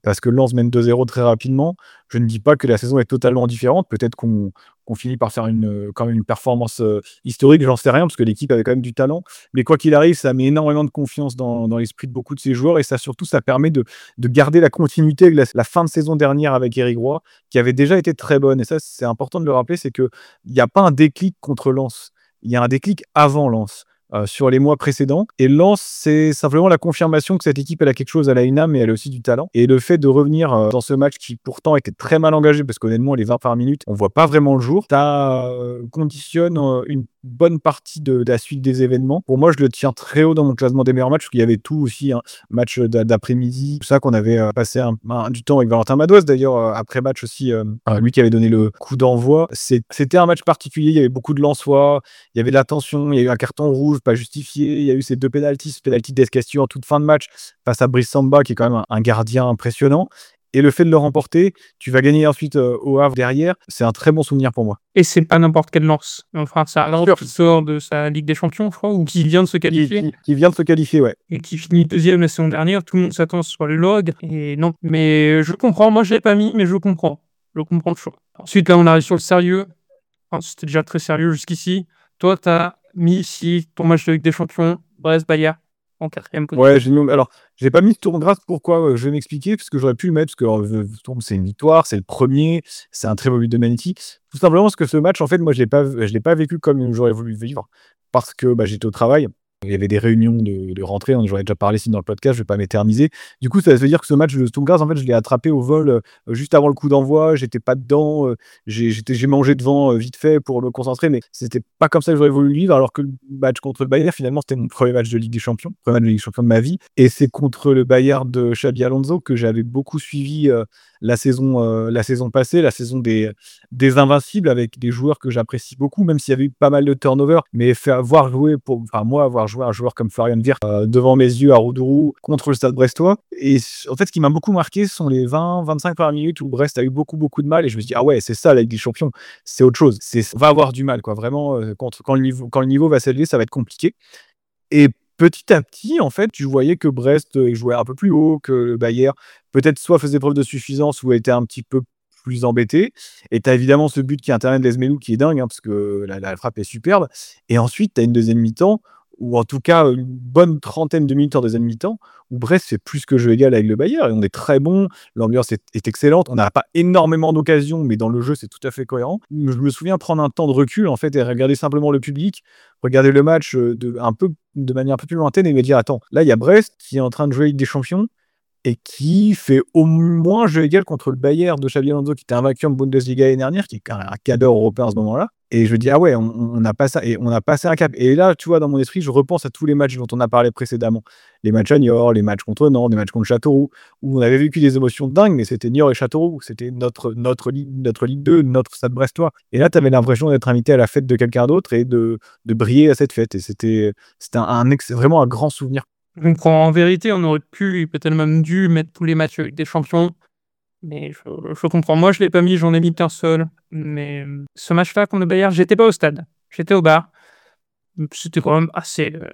parce que Lens mène deux zéro très rapidement. Je ne dis pas que la saison est totalement différente. Peut-être qu'on, qu'on finit par faire une, euh, quand même une performance euh, historique, j'en sais rien, parce que l'équipe avait quand même du talent. Mais quoi qu'il arrive, ça met énormément de confiance dans, dans l'esprit de beaucoup de ces joueurs, et ça surtout, ça permet de, de garder la continuité avec la, la fin de saison dernière avec Eric Roy, qui avait déjà été très bonne. Et ça, c'est important de le rappeler, c'est qu'il n'y a pas un déclic contre Lens. Il y a un déclic avant Lens. Euh, sur les mois précédents. Et Lens, c'est simplement la confirmation que cette équipe, elle a quelque chose, elle a une âme et elle a aussi du talent. Et le fait de revenir euh, dans ce match qui pourtant était très mal engagé, parce qu'honnêtement, les vingt par minute, on voit pas vraiment le jour, ça euh, conditionne euh, une bonne partie de, de la suite des événements. Pour moi, je le tiens très haut dans mon classement des meilleurs matchs, parce qu'il y avait tout aussi, hein, match d'a- d'après-midi, tout ça qu'on avait euh, passé un, un- du temps avec Valentin Madoise, d'ailleurs, euh, après match aussi, euh, euh, lui qui avait donné le coup d'envoi. C'est- C'était un match particulier, il y avait beaucoup de Lensois, il y avait de la tension, il y a eu un carton rouge pas justifié, il y a eu ces deux pénaltys, ce pénalty d'Escasio en toute fin de match face à Brice Samba, qui est quand même un, un gardien impressionnant. Et le fait de le remporter, tu vas gagner ensuite euh, au Havre derrière, c'est un très bon souvenir pour moi. Et c'est pas n'importe quel Lens. Enfin, c'est un Lens qui sort de sa Ligue des Champions, je crois, ou qui vient de se Qui, qualifier. qui- qui vient de se qualifier, ouais. Et qui finit deuxième la saison dernière, tout le monde s'attend sur le log, et non. Mais je comprends, moi je l'ai pas mis, mais je comprends. Je comprends le choix. Ensuite, là, on arrive sur le sérieux. Enfin, c'était déjà très sérieux jusqu'ici. Toi, t'as mis ici ton match de Ligue des Champions, Brest-Bayern, en quatrième position. Ouais, j'ai mis- alors, j'ai pas mis ce tour de grâce, pourquoi euh, je vais m'expliquer, parce que j'aurais pu le mettre, parce que euh, Sturm, c'est une victoire, c'est le premier, c'est un très beau but de Manetti. Tout simplement parce que ce match, en fait, moi, je l'ai pas, je l'ai pas vécu comme j'aurais voulu le vivre, parce que bah, j'étais au travail. Il y avait des réunions de, de rentrée, hein, j'en ai déjà parlé ici dans le podcast, je vais pas m'éterniser. Du coup, ça veut dire que ce match de Sturm Graz, en fait, je l'ai attrapé au vol euh, juste avant le coup d'envoi, j'étais pas dedans, euh, j'ai, j'étais, j'ai mangé devant euh, vite fait pour me concentrer, mais c'était pas comme ça que j'aurais voulu le vivre, alors que le match contre le Bayern, finalement, c'était mon premier match de Ligue des Champions, premier match de Ligue des Champions de ma vie, et c'est contre le Bayern de Xabi Alonso que j'avais beaucoup suivi euh, la saison, euh, la saison passée, la saison des, des Invincibles, avec des joueurs que j'apprécie beaucoup, même s'il y avait eu pas mal de turnover, mais faire voir jouer, pour, enfin moi, avoir joué un joueur comme Florian Wirtz euh, devant mes yeux à Roudourou contre le Stade Brestois. Et en fait, ce qui m'a beaucoup marqué, ce sont les vingt vingt-cinq premières minutes où Brest a eu beaucoup, beaucoup de mal. Et je me suis dit, ah ouais, c'est ça la Ligue des Champions, c'est autre chose. C'est, on va avoir du mal, quoi. Vraiment, euh, quand, quand, le niveau, quand le niveau va s'élever, ça va être compliqué. Et petit à petit, en fait, tu voyais que Brest euh, jouait un peu plus haut, que le Bayern peut-être soit faisait preuve de suffisance ou était un petit peu plus embêté. Et tu as évidemment ce but qui intervient de Lesmelou qui est dingue, hein, parce que la, la frappe est superbe. Et ensuite, tu as une deuxième mi-temps, ou en tout cas une bonne trentaine de minutes en deuxième mi-temps, où Brest fait plus que jeu égal avec le Bayern. Et on est très bon, l'ambiance est, est excellente, on n'a pas énormément d'occasions, mais dans le jeu, c'est tout à fait cohérent. Je me souviens prendre un temps de recul, en fait, et regarder simplement le public, regarder le match euh, de, un peu, de manière un peu plus lointaine et me dire, attends, là, il y a Brest qui est en train de jouer avec des champions, et qui fait au moins jeu égal contre le Bayern de Xabi Alonso, qui était invaincu en Bundesliga l'année dernière, qui est un, un cadre européen à ce moment-là. Et je me dis, ah ouais, on, on, a passé, et on a passé un cap. Et là, tu vois, dans mon esprit, je repense à tous les matchs dont on a parlé précédemment. Les matchs à Niort, les matchs contre Nantes, les matchs contre Châteauroux, où on avait vécu des émotions dingues, mais c'était Niort et Châteauroux. C'était notre, notre, notre Ligue deux, notre Stade Brestois. Et là, tu avais l'impression d'être invité à la fête de quelqu'un d'autre et de, de briller à cette fête. Et c'était, c'était un, un ex, vraiment un grand souvenir. Je comprends. En vérité, on aurait pu, et peut-être même dû mettre tous les matchs avec des champions. Mais je, je comprends. Moi, je l'ai pas mis, j'en ai mis qu'un seul. Mais ce match-là contre le Bayern, j'étais pas au stade. J'étais au bar. C'était quand même assez... euh,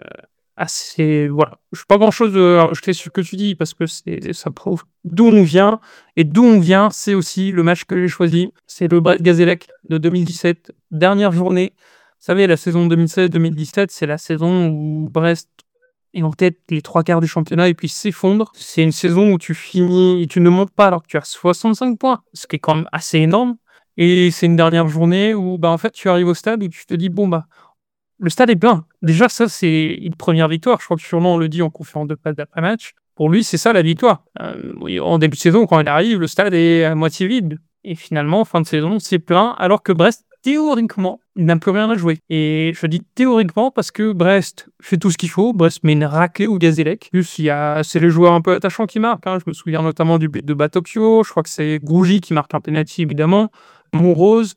assez voilà. Je suis pas grand-chose à rajouter sur ce que tu dis, parce que c'est, ça prouve d'où on vient. Et d'où on vient, c'est aussi le match que j'ai choisi. C'est le Brest-Gazélec de deux mille dix-sept. Dernière journée. Vous savez, la saison deux mille seize deux mille dix-sept, c'est la saison où Brest et en tête les trois quarts du championnat et puis s'effondre. C'est une saison où tu finis et tu ne montes pas alors que tu as soixante-cinq points, ce qui est quand même assez énorme. Et c'est une dernière journée où bah, en fait tu arrives au stade où tu te dis bon bah le stade est plein. Déjà ça c'est une première victoire. Je crois que sûrement on le dit en conférence de presse d'après match. Pour lui c'est ça la victoire. Euh, oui, en début de saison quand il arrive le stade est à moitié vide. Et finalement en fin de saison c'est plein alors que Brest théoriquement, il n'a plus rien à jouer. Et je dis théoriquement parce que Brest fait tout ce qu'il faut. Brest met une raclée au Gazélec. Plus, il y a, c'est les joueurs un peu attachants qui marquent. Hein. Je me souviens notamment du but de Batokyo. Je crois que c'est Grougy qui marque un penalty, évidemment. Monrose.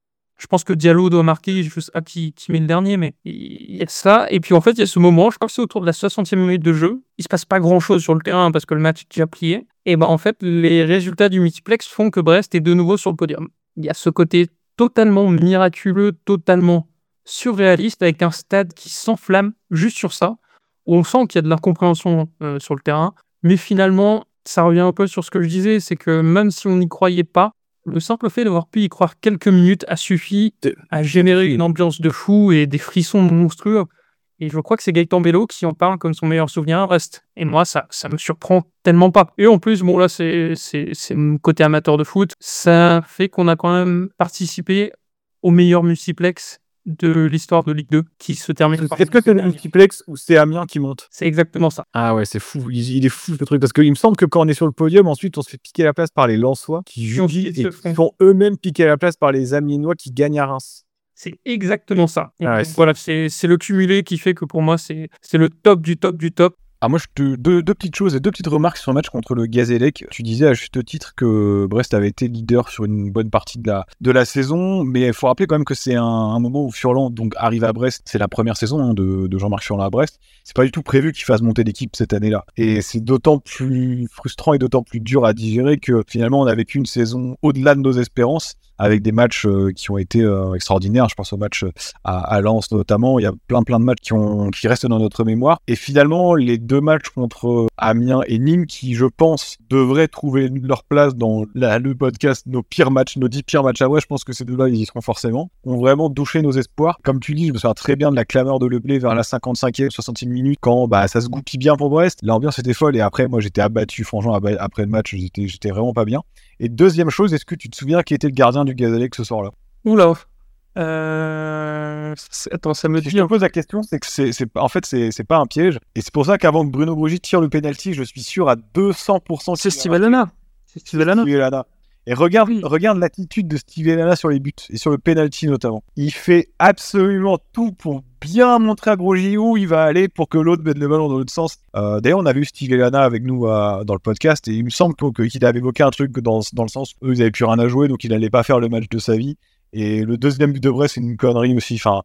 Je pense que Diallo doit marquer, je sais pas qui, qui met le dernier, mais il y a ça. Et puis en fait, il y a ce moment, je crois que c'est autour de la soixantième minute de jeu. Il se passe pas grand-chose sur le terrain parce que le match est déjà plié. Et ben en fait, les résultats du multiplex font que Brest est de nouveau sur le podium. Il y a ce côté totalement miraculeux, totalement surréaliste, avec un stade qui s'enflamme juste sur ça, où on sent qu'il y a de l'incompréhension euh, sur le terrain, mais finalement, ça revient un peu sur ce que je disais, c'est que même si on n'y croyait pas, le simple fait d'avoir pu y croire quelques minutes a suffi à générer une ambiance de fou et des frissons monstrueux. Et je crois que c'est Gaëtan Bello qui en parle comme son meilleur souvenir à Brest. Et moi, ça, ça me surprend tellement pas. Et en plus, bon là, c'est, c'est, c'est mon côté amateur de foot. Ça fait qu'on a quand même participé au meilleur multiplex de l'histoire de Ligue deux, qui se termine par... Est-ce que c'est le multiplex ou c'est Amiens qui monte? C'est exactement ça. Ah ouais, c'est fou. Il, il est fou ce truc. Parce qu'il me semble que quand on est sur le podium, ensuite on se fait piquer la place par les Lensois qui jugent et qui font eux-mêmes piquer la place par les Amiénois qui gagnent à Reims. C'est exactement ça. Ah ouais, Donc, c'est... voilà, c'est, c'est le cumulé qui fait que pour moi, c'est, c'est le top du top du top. Ah, moi, je te... deux, deux petites choses et deux petites remarques sur le match contre le Gazélec. Tu disais à juste titre que Brest avait été leader sur une bonne partie de la, de la saison, mais il faut rappeler quand même que c'est un, un moment où Furlan donc, arrive à Brest. C'est la première saison hein, de, de Jean-Marc Furlan à Brest. C'est pas du tout prévu qu'il fasse monter l'équipe cette année-là. Et c'est d'autant plus frustrant et d'autant plus dur à digérer que finalement, on a vécu une saison au-delà de nos espérances, avec des matchs euh, qui ont été euh, extraordinaires. Je pense au match à, à Lens notamment. Il y a plein plein de matchs qui, ont, qui restent dans notre mémoire. Et finalement, les deux matchs contre Amiens et Nîmes, qui je pense devraient trouver leur place dans la, le podcast nos pires matchs, nos dix pires matchs à Brest, je pense que ces deux-là, ils y seront forcément, ont vraiment douché nos espoirs. Comme tu dis, je me souviens très bien de la clameur de Leblé vers la cinquante-cinquième, soixantième minute, quand bah, ça se goupille bien pour Brest. L'ambiance était folle et après, moi j'étais abattu, franchement, après le match, j'étais, j'étais vraiment pas bien. Et deuxième chose, est-ce que tu te souviens qui était le gardien du Gazélec ce soir-là? Oula. Euh... Attends, ça me si dit. Je te pose la question, c'est que c'est, c'est, en fait, c'est, c'est pas un piège. Et c'est pour ça qu'avant que Bruno Brugy tire le penalty, je suis sûr à deux cents pour cent. C'est Steve Elana. C'est Steve Elana. Steve Elana. Et regarde, oui. regarde l'attitude de Steve Elana sur les buts et sur le penalty notamment. Il fait absolument tout pour bien montrer à Brugy où il va aller pour que l'autre mette le ballon dans l'autre sens. Euh, d'ailleurs, on a vu Steve Elana avec nous à, dans le podcast et il me semble qu'il avait évoqué un truc dans, dans le sens eux, ils avaient plus rien à jouer donc il n'allait pas faire le match de sa vie. Et le deuxième but de Brest, c'est une connerie aussi. Enfin.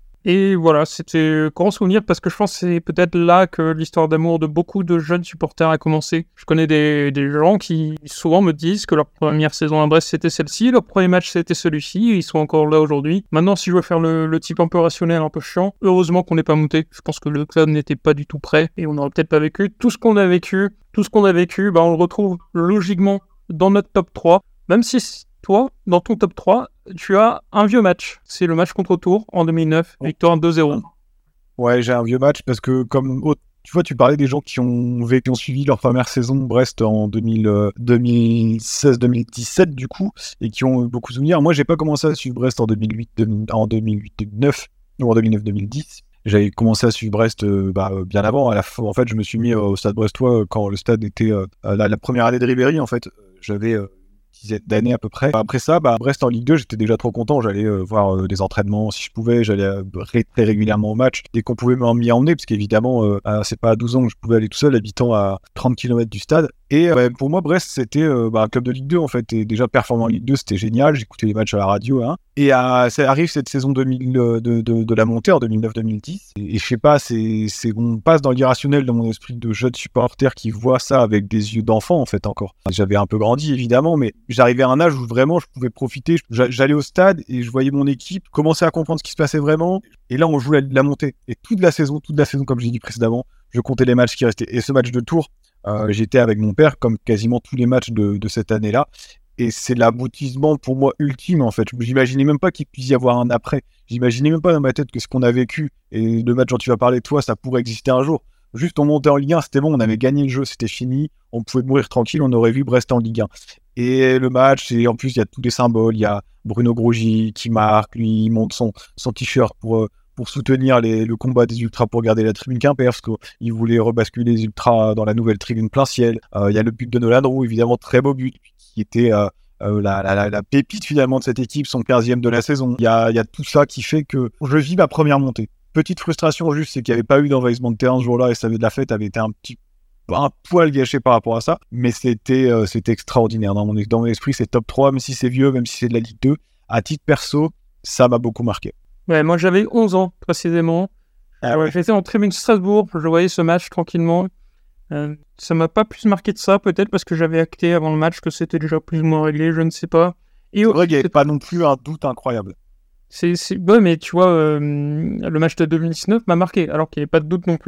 Et voilà, c'était grand souvenir parce que je pense que c'est peut-être là que l'histoire d'amour de beaucoup de jeunes supporters a commencé. Je connais des, des gens qui souvent me disent que leur première saison à Brest c'était celle-ci, leur premier match c'était celui-ci, et ils sont encore là aujourd'hui. Maintenant, si je veux faire le, le type un peu rationnel, un peu chiant, heureusement qu'on n'est pas monté. Je pense que le club n'était pas du tout prêt et on n'aurait peut-être pas vécu tout ce qu'on a vécu. Tout ce qu'on a vécu, bah, on le retrouve logiquement dans notre top trois, même si toi, dans ton top trois, tu as un vieux match. C'est le match contre Tours en deux mille neuf, victoire deux zéro. Ouais, j'ai un vieux match parce que, comme tu vois, tu parlais des gens qui ont, qui ont suivi leur première saison de Brest en deux mille, deux mille seize deux mille dix-sept, du coup, et qui ont beaucoup de souvenirs. Moi, j'ai pas commencé à suivre Brest en deux mille huit, deux mille, en deux mille huit deux mille neuf, ou en deux mille neuf deux mille dix. J'avais commencé à suivre Brest euh, bah, bien avant. À la fin, en fait, je me suis mis euh, au Stade Brestois quand le stade était euh, la, la première année de Ribéry. En fait, j'avais euh, dizaine d'années à peu près. Après ça, bah, Brest en Ligue deux, j'étais déjà trop content. J'allais euh, voir euh, des entraînements si je pouvais. J'allais euh, très, très régulièrement au match. Dès qu'on pouvait m'y emmener, parce qu'évidemment, euh, c'est pas à douze ans que je pouvais aller tout seul, habitant à trente kilomètres du stade. Et euh, pour moi, Brest, c'était euh, bah, un club de Ligue deux, en fait. Et déjà performant en Ligue deux, c'était génial. J'écoutais les matchs à la radio. Hein. Et euh, ça arrive cette saison deux mille, de, de, de la montée en deux mille neuf deux mille dix. Et, et je sais pas, c'est, c'est, on passe dans l'irrationnel dans mon esprit de jeune supporter qui voit ça avec des yeux d'enfant, en fait, encore. J'avais un peu grandi, évidemment, mais j'arrivais à un âge où vraiment je pouvais profiter. J'allais au stade et je voyais mon équipe commencer à comprendre ce qui se passait vraiment. Et là, on joue la, la montée. Et toute la saison, toute la saison, comme j'ai dit précédemment, je comptais les matchs qui restaient. Et ce match de Tours, euh, j'étais avec mon père, comme quasiment tous les matchs de, de cette année-là. Et c'est l'aboutissement pour moi ultime, en fait. J'imaginais même pas qu'il puisse y avoir un après. J'imaginais même pas dans ma tête que ce qu'on a vécu et le match dont tu vas parler, toi, ça pourrait exister un jour. Juste, on montait en Ligue un, c'était bon, on avait gagné le jeu, c'était fini. On pouvait mourir tranquille, on aurait vu Brest en Ligue un. Et le match, et en plus, il y a tous les symboles. Il y a Bruno Grugy qui marque, lui, il monte son, son t-shirt pour... pour soutenir les, le combat des ultras pour garder la tribune Quimper, parce qu'il voulait rebasculer les ultras dans la nouvelle tribune plein ciel. Il euh, y a le but de Nolan Roux, évidemment, très beau but, qui était euh, euh, la, la, la pépite finalement de cette équipe, son quinzième de la saison. Il y a, y a tout ça qui fait que je vis ma première montée. Petite frustration juste, c'est qu'il n'y avait pas eu d'envahissement de terrain ce jour-là, et ça avait de la fête avait été un petit un poil gâché par rapport à ça, mais c'était, euh, c'était extraordinaire. Dans mon, dans mon esprit, c'est top trois, même si c'est vieux, même si c'est de la Ligue deux. À titre perso, ça m'a beaucoup marqué. Ouais, moi j'avais onze ans précisément. Ah ouais. J'étais en tribune de Strasbourg, je voyais ce match tranquillement. Euh, ça m'a pas plus marqué de ça, peut-être parce que j'avais acté avant le match que c'était déjà plus ou moins réglé, je ne sais pas. Et c'est vrai qu'il n'y avait pas non plus un doute incroyable. C'est, c'est... Ouais, mais tu vois, euh, le match de deux mille dix-neuf m'a marqué, alors qu'il n'y avait pas de doute non plus.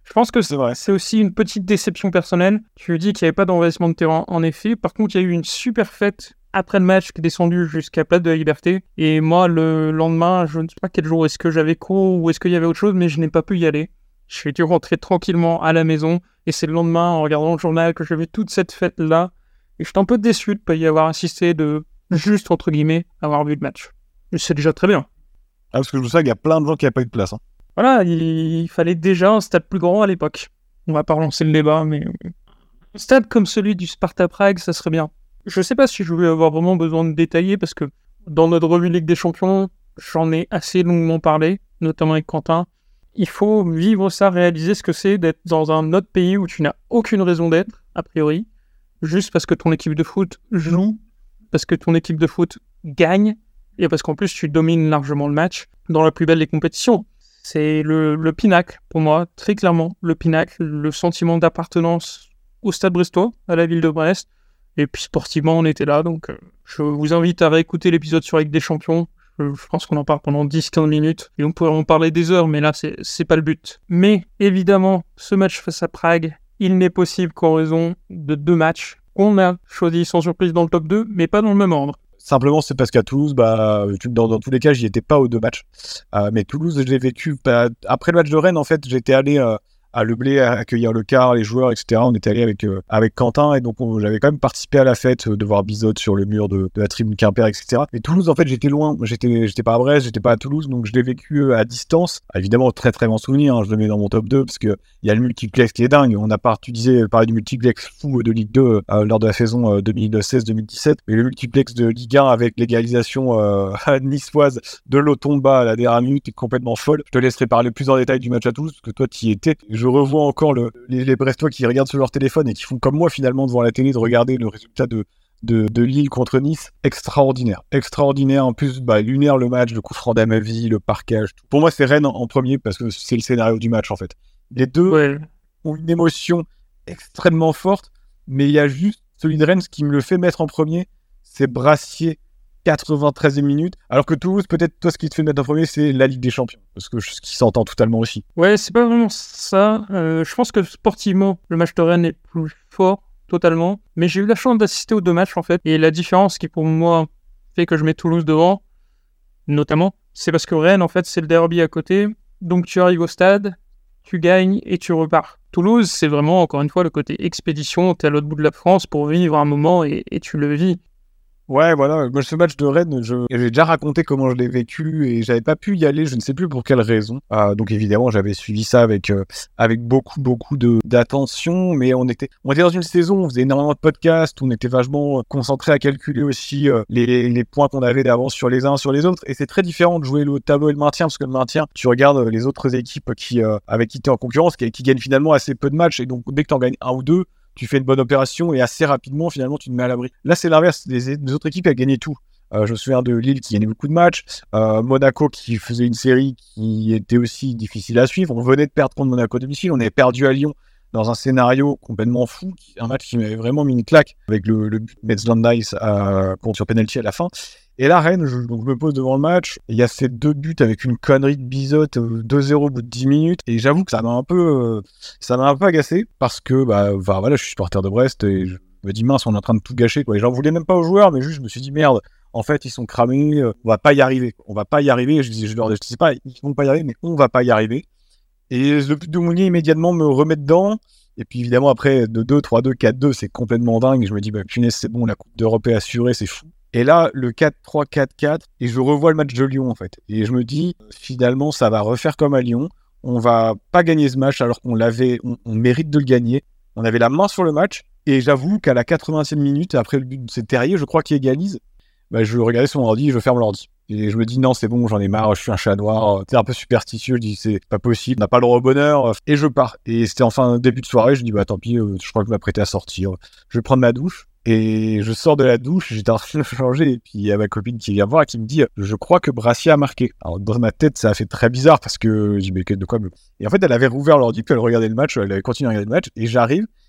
Je pense que C'est vrai. c'est aussi une petite déception personnelle. Tu dis qu'il n'y avait pas d'envahissement de terrain, en effet. Par contre, il y a eu une super fête après le match qui est descendu jusqu'à Place de la Liberté. Et moi, le lendemain, je ne sais pas quel jour, est-ce que j'avais cours ou est-ce qu'il y avait autre chose, mais je n'ai pas pu y aller. Je suis dû rentrer tranquillement à la maison. Et c'est le lendemain, en regardant le journal, que j'ai vu toute cette fête-là. Et j'étais un peu déçu de ne pas y avoir assisté, de juste, entre guillemets, avoir vu le match. Mais c'est déjà très bien. Ah, parce que je vous sais qu'il y a plein de gens qui n'avaient pas eu de place. Hein. Voilà, il fallait déjà un stade plus grand à l'époque. On va pas relancer le débat, mais un stade comme celui du Sparta Prague, ça serait bien. Je sais pas si je vais avoir vraiment besoin de détailler, parce que dans notre revue Ligue des Champions, j'en ai assez longuement parlé, notamment avec Quentin. Il faut vivre ça, réaliser ce que c'est d'être dans un autre pays où tu n'as aucune raison d'être, a priori, juste parce que ton équipe de foot joue, parce que ton équipe de foot gagne, et parce qu'en plus tu domines largement le match dans la plus belle des compétitions. C'est le, le pinacle, pour moi, très clairement, le pinacle, le sentiment d'appartenance au Stade Brestois, à la ville de Brest. Et puis sportivement, on était là, donc euh, je vous invite à réécouter l'épisode sur la Ligue des Champions. Je, je pense qu'on en parle pendant dix à quinze minutes, et on pourrait en parler des heures, mais là, c'est, c'est pas le but. Mais évidemment, ce match face à Prague, il n'est possible qu'en raison de deux matchs qu'on a choisis sans surprise dans le top deux, mais pas dans le même ordre. Simplement, c'est parce qu'à Toulouse, bah, dans, dans tous les cas, j'y étais pas aux deux matchs. Euh, mais Toulouse, je l'ai vécu. Bah, après le match de Rennes, en fait, j'étais allé euh, à Le Blé à accueillir le car, les joueurs, et cetera. On était allé avec, euh, avec Quentin, et donc on, j'avais quand même participé à la fête, euh, de voir Bizot sur le mur de, de la tribune Quimper, et cetera. Mais Toulouse, en fait, j'étais loin. J'étais, j'étais pas à Brest, j'étais pas à Toulouse, donc je l'ai vécu euh, à distance. Évidemment, très très bon souvenir. Hein, je le mets dans mon top deux parce que il y a le multiplex qui est dingue. On a pas, tu disais, parler du multiplex fou de Ligue deux euh, lors de la saison euh, deux mille seize deux mille dix-sept, mais le multiplex de Ligue un avec l'égalisation euh, niçoise de Lotomba à la dernière minute est complètement folle. Je te laisserai parler plus en détail du match à Toulouse parce que toi, tu y étais. Je revois encore le, les, les Brestois qui regardent sur leur téléphone et qui font comme moi finalement devant la télé de regarder le résultat de De, de Lille contre Nice, extraordinaire, extraordinaire. En plus, bah, lunaire le match, le coup franc d'Amavi, le parquage. Tout. Pour moi, c'est Rennes en, en premier parce que c'est le scénario du match en fait. Les deux Ouais. ont une émotion extrêmement forte, mais il y a juste celui de Rennes, ce qui me le fait mettre en premier, c'est Brassier, quatre-vingt-treizième minute. Alors que Toulouse, peut-être toi, ce qui te fait mettre en premier, c'est la Ligue des Champions, parce que ce qui s'entend totalement aussi. Ouais, c'est pas vraiment ça. Euh, je pense que sportivement, le match de Rennes est plus fort. Totalement. Mais j'ai eu la chance d'assister aux deux matchs, en fait. Et la différence qui, pour moi, fait que je mets Toulouse devant, notamment, c'est parce que Rennes, en fait, c'est le derby à côté. Donc, tu arrives au stade, tu gagnes et tu repars. Toulouse, c'est vraiment, encore une fois, le côté expédition. T'es à l'autre bout de la France pour vivre un moment et, et tu le vis. Ouais, voilà. Moi, ce match de Rennes, je... j'ai déjà raconté comment je l'ai vécu et j'avais pas pu y aller, je ne sais plus pour quelle raison. Euh, donc évidemment, j'avais suivi ça avec euh, avec beaucoup beaucoup de d'attention, mais on était on était dans une saison, on faisait énormément de podcasts, on était vachement concentré à calculer aussi euh, les les points qu'on avait d'avance sur les uns sur les autres. Et c'est très différent de jouer le tableau et le maintien, parce que le maintien, tu regardes les autres équipes qui euh, avec qui t'es en concurrence, qui, qui gagnent finalement assez peu de matchs, et donc dès que t'en gagnes un ou deux, tu fais une bonne opération et assez rapidement, finalement, tu te mets à l'abri. Là, c'est l'inverse. Les, les autres équipes, elles gagnaient tout. Euh, je me souviens de Lille qui gagnait beaucoup de matchs, euh, Monaco qui faisait une série qui était aussi difficile à suivre. On venait de perdre contre Monaco à domicile, on avait perdu à Lyon dans un scénario complètement fou, un match qui m'avait vraiment mis une claque avec le, le but de Metz-Landais euh, contre sur penalty à la fin. Et là, Rennes, je, donc je me pose devant le match, il y a ces deux buts avec une connerie de Bizot, euh, deux zéro au bout de dix minutes, et j'avoue que ça m'a un peu, euh, ça m'a un peu agacé, parce que, bah, bah, voilà, je suis supporter de Brest, et je me dis, mince, on est en train de tout gâcher, quoi. Et j'en voulais même pas aux joueurs, mais juste, je me suis dit, merde, en fait, ils sont cramés, euh, on va pas y arriver, quoi. On va pas y arriver, je dis, je leur je sais pas, ils vont pas y arriver, mais on va pas y arriver. Et le but de Mounier, immédiatement, me remet dedans. Et puis évidemment, après, de deux, trois deux, quatre deux, c'est complètement dingue. Et je me dis, bah, punaise, c'est bon, la Coupe d'Europe est assurée, c'est fou. Et là, le quatre trois quatre quatre, et je revois le match de Lyon, en fait. Et je me dis, finalement, ça va refaire comme à Lyon. On va pas gagner ce match alors qu'on l'avait, on, on mérite de le gagner. On avait la main sur le match. Et j'avoue qu'à la quatre-vingtième minute, après le but de c'est Terrier, je crois, qui égalise, bah, je regardais sur mon ordi et je ferme l'ordi. Et je me dis, non, c'est bon, j'en ai marre, je suis un chat noir. C'est un peu superstitieux, je dis, c'est pas possible, on n'a pas le droit au bonheur. Et je pars. Et c'était enfin début de soirée, je dis, bah tant pis, je crois que je vais m'apprêter à sortir. Je vais prendre ma douche. Et je sors de la douche, j'étais en train de changer, et puis il y a ma copine qui vient voir et qui me dit, je crois que Brassier a marqué. Alors dans ma tête, ça a fait très bizarre parce que je dis, mais de quoi me... Et en fait, elle avait rouvert l'ordi, puis elle regardait le match, elle avait continué à regarder le match, et j'arrive,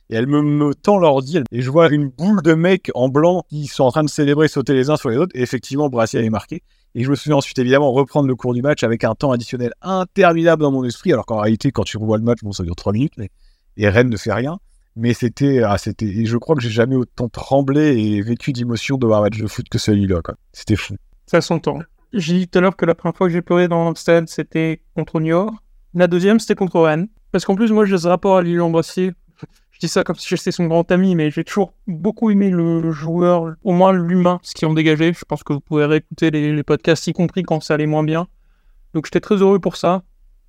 et elle me, me tend l'ordi, et je vois une boule de mecs en blanc qui sont en train de célébrer, sauter les uns sur les autres, et effectivement, Brassier avait marqué. Et je me souviens ensuite, évidemment, reprendre le cours du match avec un temps additionnel interminable dans mon esprit, alors qu'en réalité, quand tu revois le match, bon, ça dure trois minutes, mais... et Rennes ne fait rien. Mais c'était, ah, c'était, et je crois que j'ai jamais autant tremblé et vécu d'émotion de voir un match de foot que celui-là, quoi. C'était fou. Ça s'entend. J'ai dit tout à l'heure que la première fois que j'ai pleuré dans le stade, c'était contre Niort. La deuxième, c'était contre Rennes. Parce qu'en plus, moi, j'ai ce rapport à Lilian Brassier. Je dis ça comme si j'étais son grand ami, mais j'ai toujours beaucoup aimé le joueur, au moins l'humain, ce qui en dégageait. Je pense que vous pouvez réécouter les, les podcasts, y compris quand ça allait moins bien. Donc j'étais très heureux pour ça.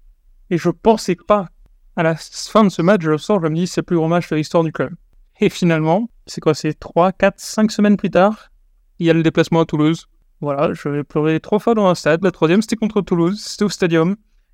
Et je pensais pas, à la fin de ce match, je le sors, je me dis c'est le plus gros match de l'histoire du club. Et finalement, c'est quoi, c'est trois, quatre, cinq semaines plus tard, il y a le déplacement à Toulouse. Voilà, je vais pleurer trois fois dans un stade. La troisième, c'était contre Toulouse, c'était au Stadium.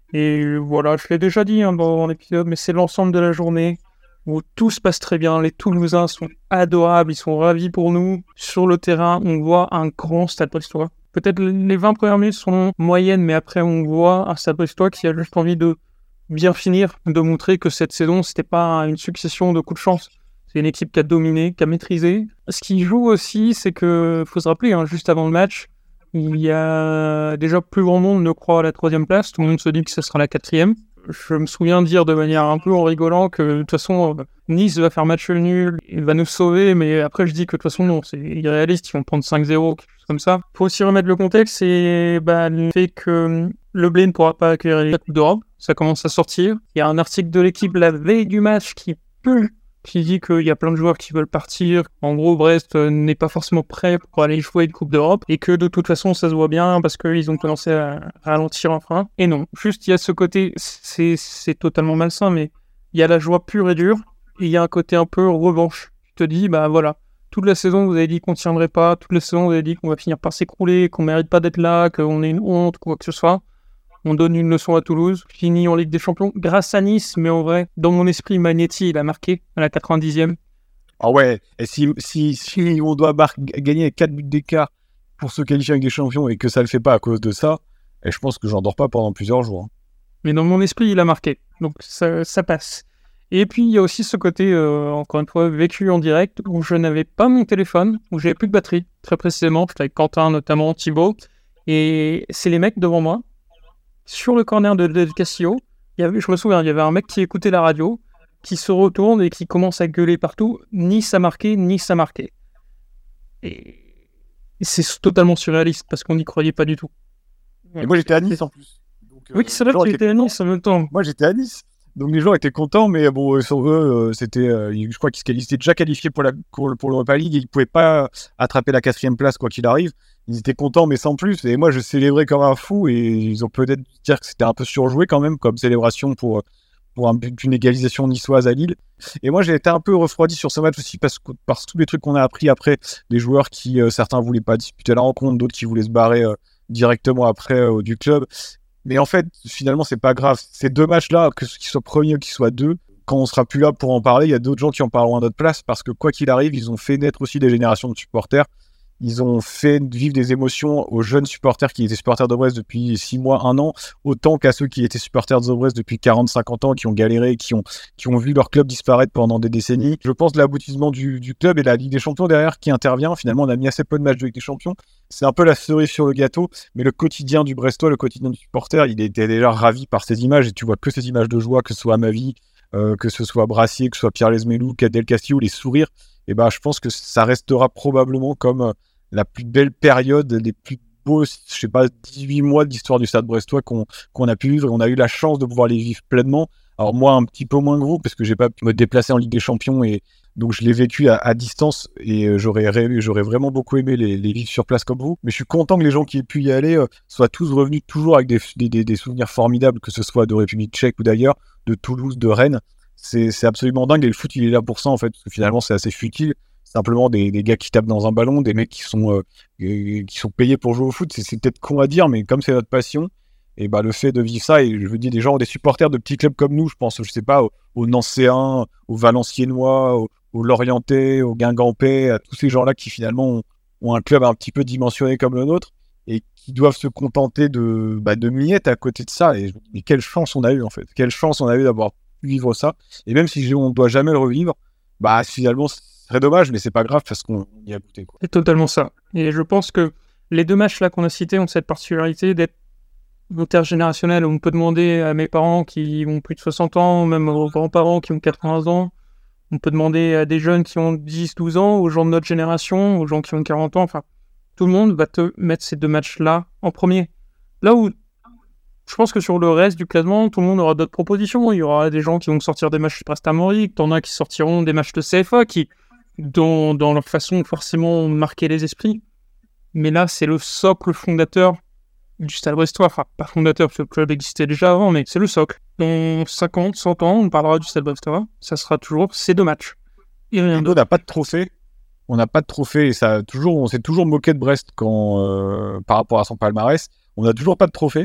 Et voilà, je l'ai déjà dit hein, dans l'épisode, mais c'est l'ensemble de la journée où tout se passe très bien. Les Toulousains sont adorables, ils sont ravis pour nous. Sur le terrain, on voit un grand stade brestois. Peut-être les vingt premières minutes sont moyennes, mais après, on voit un stade brestois qui a juste envie de bien finir, de montrer que cette saison, c'était pas une succession de coups de chance. C'est une équipe qui a dominé, qui a maîtrisé. Ce qui joue aussi, c'est que, faut se rappeler, hein, juste avant le match, il y a déjà plus grand monde ne croit à la troisième place. Tout le monde se dit que ce sera la quatrième. Je me souviens dire de manière un peu en rigolant que de toute façon, Nice va faire match nul, il va nous sauver, mais après je dis que de toute façon, non, c'est irréaliste, ils vont prendre cinq zéro, quelque chose comme ça. Il faut aussi remettre le contexte, c'est bah, le fait que le Blé ne pourra pas accueillir la Coupe d'Europe. Ça commence à sortir. Il y a un article de l'équipe la veille du match qui pue, qui dit qu'il y a plein de joueurs qui veulent partir. En gros, Brest n'est pas forcément prêt pour aller jouer une Coupe d'Europe et que de toute façon, ça se voit bien parce qu'ils ont commencé à ralentir enfin. Et non, juste il y a ce côté, c'est, c'est totalement malsain, mais il y a la joie pure et dure et il y a un côté un peu revanche. Tu te dis, bah voilà, toute la saison, vous avez dit qu'on ne tiendrait pas, toute la saison, vous avez dit qu'on va finir par s'écrouler, qu'on ne mérite pas d'être là, qu'on est une honte, quoi que ce soit. On donne une leçon à Toulouse, fini en Ligue des Champions, grâce à Nice, mais en vrai, dans mon esprit, Magnetti, il a marqué à la quatre-vingt-dixième. Ah ouais, et si, si, si on doit bar- gagner avec quatre buts d'écart pour se qualifier avec des champions et que ça le fait pas à cause de ça, et je pense que j'en dors pas pendant plusieurs jours. Hein. Mais dans mon esprit, il a marqué, donc ça, ça passe. Et puis, il y a aussi ce côté, euh, encore une fois, vécu en direct, où je n'avais pas mon téléphone, où j'avais plus de batterie, très précisément, j'étais avec Quentin, notamment, Thibaut, et c'est les mecs devant moi. Sur le corner de Del Castillo, il y avait, je me souviens, il y avait un mec qui écoutait la radio, qui se retourne et qui commence à gueuler partout. Nice a marqué, Nice a marqué. Et c'est totalement surréaliste parce qu'on n'y croyait pas du tout. Et moi j'étais à Nice en plus. Donc, oui, c'est vrai que tu étais à Nice en même temps. Moi j'étais à Nice. Donc les gens étaient contents, mais bon, sur eux, euh, c'était, euh, je crois qu'ils étaient déjà qualifiés pour la pour, pour l'Europa League et ils ne pouvaient pas attraper la quatrième place quoi qu'il arrive. Ils étaient contents, mais sans plus. Et moi, je célébrais comme un fou et ils ont peut-être dû dire que c'était un peu surjoué quand même comme célébration pour pour un, une égalisation niçoise à Lille. Et moi, j'ai été un peu refroidi sur ce match aussi parce que par tous les trucs qu'on a appris après, des joueurs qui euh, certains voulaient pas disputer la rencontre, d'autres qui voulaient se barrer euh, directement après euh, du club. Mais en fait, finalement, c'est pas grave. Ces deux matchs-là, que qu'ils soient premiers ou qu'ils soient deux, quand on sera plus là pour en parler, il y a d'autres gens qui en parleront à notre place parce que quoi qu'il arrive, ils ont fait naître aussi des générations de supporters. Ils ont fait vivre des émotions aux jeunes supporters qui étaient supporters de Brest depuis six mois, un an, autant qu'à ceux qui étaient supporters de Brest depuis quarante, cinquante ans, qui ont galéré, qui ont, qui ont vu leur club disparaître pendant des décennies. Je pense que l'aboutissement du, du club et la Ligue des Champions derrière qui intervient. Finalement, on a mis assez peu de matchs de Ligue des Champions. C'est un peu la cerise sur le gâteau, mais le quotidien du Brestois, le quotidien du supporter, il était déjà ravi par ces images et tu vois que ces images de joie, que ce soit Amavi, euh, que ce soit Brassier, que ce soit Pierre Lesmelou, Del Castillo, les sourires. Et ben, je pense que ça restera probablement comme euh, la plus belle période, les plus beaux, je sais pas, dix-huit mois de l'histoire du Stade brestois qu'on, qu'on a pu vivre et on a eu la chance de pouvoir les vivre pleinement. Alors moi, un petit peu moins que vous, parce que j'ai pas pu me déplacer en Ligue des Champions et donc je l'ai vécu à, à distance et j'aurais rêvé, j'aurais vraiment beaucoup aimé les, les vivre sur place comme vous. Mais je suis content que les gens qui aient pu y aller euh, soient tous revenus toujours avec des, des, des souvenirs formidables, que ce soit de République tchèque ou d'ailleurs, de Toulouse, de Rennes. C'est, c'est absolument dingue et le foot, il est là pour ça en fait, parce que finalement, c'est assez futile. Simplement des, des gars qui tapent dans un ballon, des mecs qui sont, euh, qui sont payés pour jouer au foot. C'est, c'est peut-être con à dire, mais comme c'est notre passion, et bah, le fait de vivre ça, et je veux dire, des gens, des supporters de petits clubs comme nous, je pense, je sais pas, aux, aux Nancéens, aux Valenciennois, aux, aux Lorientais, aux Guingampais, à tous ces gens-là qui finalement ont, ont un club un petit peu dimensionné comme le nôtre et qui doivent se contenter de, bah, de miettes à côté de ça. Et mais quelle chance on a eu en fait, quelle chance on a eu d'avoir pu vivre ça. Et même si on ne doit jamais le revivre, bah finalement, ce serait dommage, mais c'est pas grave parce qu'on y a goûté, quoi. C'est totalement ça. Et je pense que les deux matchs là qu'on a cités ont cette particularité d'être intergénérationnels. On peut demander à mes parents qui ont plus de soixante ans, même aux grands-parents qui ont quatre-vingts ans. On peut demander à des jeunes qui ont dix douze ans, aux gens de notre génération, aux gens qui ont quarante ans. Enfin, tout le monde va te mettre ces deux matchs-là en premier. Là où je pense que sur le reste du classement, tout le monde aura d'autres propositions. Il y aura des gens qui vont sortir des matchs prestamoriques, t'en as qui sortiront des matchs de C F A qui, dans, dans leur façon, forcément marquer les esprits. Mais là, c'est le socle fondateur du Stade Brestois. Enfin, pas fondateur, parce que le club existait déjà avant, mais c'est le socle. Dans cinquante, cent ans, on parlera du Stade Brestois. Ça sera toujours ces deux matchs. Et rien On d'autre. n'a pas de trophée. On n'a pas de trophée. Et ça, a toujours, on s'est toujours moqué de Brest quand, euh, par rapport à son palmarès. On n'a toujours pas de trophée.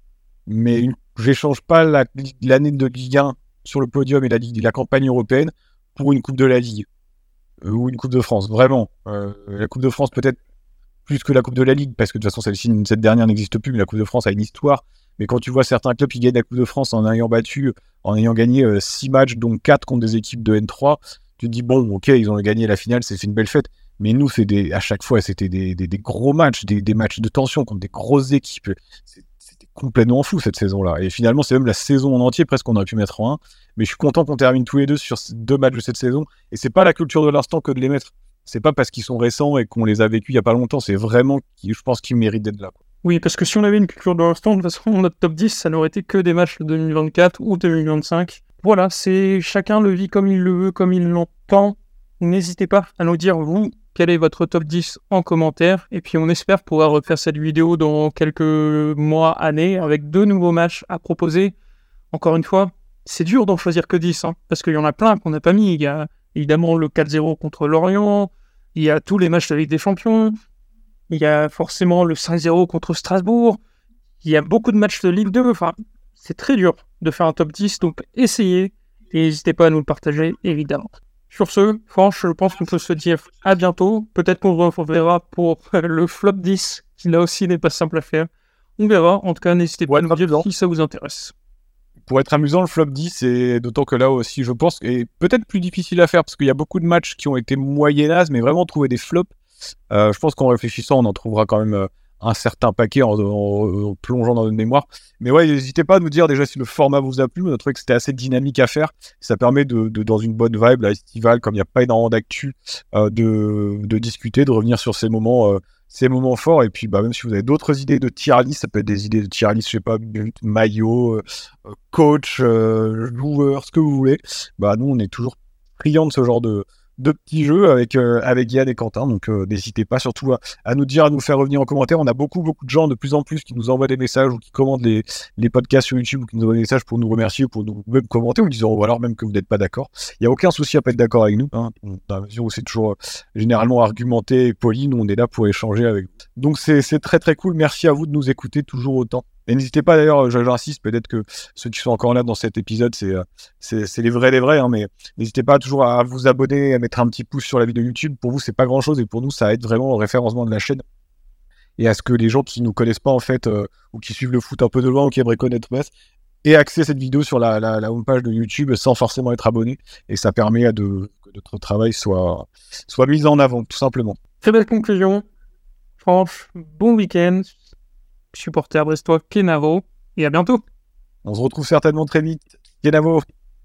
Mais une, j'échange pas la, l'année de Ligue un sur le podium et la, Ligue, la campagne européenne pour une Coupe de la Ligue. Euh, ou une Coupe de France. Vraiment. Euh, la Coupe de France, peut-être plus que la Coupe de la Ligue, parce que de toute façon, celle-ci, cette dernière n'existe plus, mais la Coupe de France a une histoire. Mais quand tu vois certains clubs qui gagnent la Coupe de France en ayant battu, en ayant gagné six matchs, dont quatre contre des équipes de N trois, tu te dis, bon, ok, ils ont gagné la finale, c'est, c'est une belle fête. Mais nous, c'est des, à chaque fois, c'était des, des, des gros matchs, des, des matchs de tension contre des grosses équipes. C'est, c'était complètement fou cette saison-là. Et finalement, c'est même la saison en entier, presque, qu'on aurait pu mettre en un. Mais je suis content qu'on termine tous les deux sur deux matchs de cette saison. Et c'est pas la culture de l'instant que de les mettre. C'est pas parce qu'ils sont récents et qu'on les a vécus il y a pas longtemps. C'est vraiment, je pense, qu'ils méritent d'être là, quoi. Oui, parce que si on avait une culture de l'instant, de toute façon, notre top dix, ça n'aurait été que des matchs de deux mille vingt-quatre ou deux mille vingt-cinq. Voilà, c'est chacun le vit comme il le veut, comme il l'entend. N'hésitez pas à nous dire, vous, quel est votre top dix en commentaire. Et puis on espère pouvoir refaire cette vidéo dans quelques mois, années, avec deux nouveaux matchs à proposer. Encore une fois, c'est dur d'en choisir que dix, hein, parce qu'il y en a plein qu'on n'a pas mis. Il y a évidemment le quatre zéro contre Lorient, il y a tous les matchs de Ligue des Champions, il y a forcément le cinq zéro contre Strasbourg, il y a beaucoup de matchs de Ligue deux. Enfin, c'est très dur de faire un top dix, donc essayez, et n'hésitez pas à nous le partager, évidemment. Sur ce, Franch, je pense qu'on peut se dire à bientôt. Peut-être qu'on reverra pour le flop dix, qui là aussi n'est pas simple à faire. On verra. En tout cas, n'hésitez pas à nous dire si ça vous intéresse. Pour être amusant, le flop dix, et d'autant que là aussi, je pense, est peut-être plus difficile à faire, parce qu'il y a beaucoup de matchs qui ont été moyennazes, mais vraiment trouver des flops. Euh, je pense qu'en réfléchissant, on en trouvera quand même euh, un certain paquet en, en, en plongeant dans notre mémoire. Mais ouais, n'hésitez pas à nous dire déjà si le format vous a plu. On a trouvé que c'était assez dynamique à faire. Ça permet de, de dans une bonne vibe, la estivale, comme il n'y a pas énormément d'actu, euh, de, de discuter, de revenir sur ces moments, euh, ces moments forts. Et puis, bah, même si vous avez d'autres idées de tier list, ça peut être des idées de tier list, je sais pas, maillot, euh, coach, euh, joueur, ce que vous voulez. Bah, nous, on est toujours friands de ce genre de de petits jeux avec, euh, avec Yann et Quentin, donc euh, n'hésitez pas surtout à, à nous dire, à nous faire revenir en commentaire. On a beaucoup beaucoup de gens de plus en plus qui nous envoient des messages ou qui commandent les, les podcasts sur YouTube ou qui nous envoient des messages pour nous remercier ou pour nous même commenter ou disant ou alors même que vous n'êtes pas d'accord. Il n'y a aucun souci à pas être d'accord avec nous, hein, dans la mesure où c'est toujours euh, généralement argumenté et poli. Nous on est là pour échanger avec vous. Donc c'est, c'est très très cool, merci à vous de nous écouter toujours autant. Et n'hésitez pas d'ailleurs, j'insiste, peut-être que ceux qui sont encore là dans cet épisode, c'est, c'est, c'est les vrais les vrais, hein, mais n'hésitez pas toujours à vous abonner, à mettre un petit pouce sur la vidéo YouTube. Pour vous, c'est pas grand-chose et pour nous, ça aide vraiment au référencement de la chaîne et à ce que les gens qui nous connaissent pas en fait euh, ou qui suivent le foot un peu de loin ou qui aimeraient connaître Brest aient accès à cette vidéo sur la, la, la homepage de YouTube sans forcément être abonné. Et ça permet à de, que notre travail soit, soit mis en avant, tout simplement. Très belle conclusion. Franche, bon week-end. Supporter brestois Kenavo, et à bientôt. On se retrouve certainement très vite. Kenavo.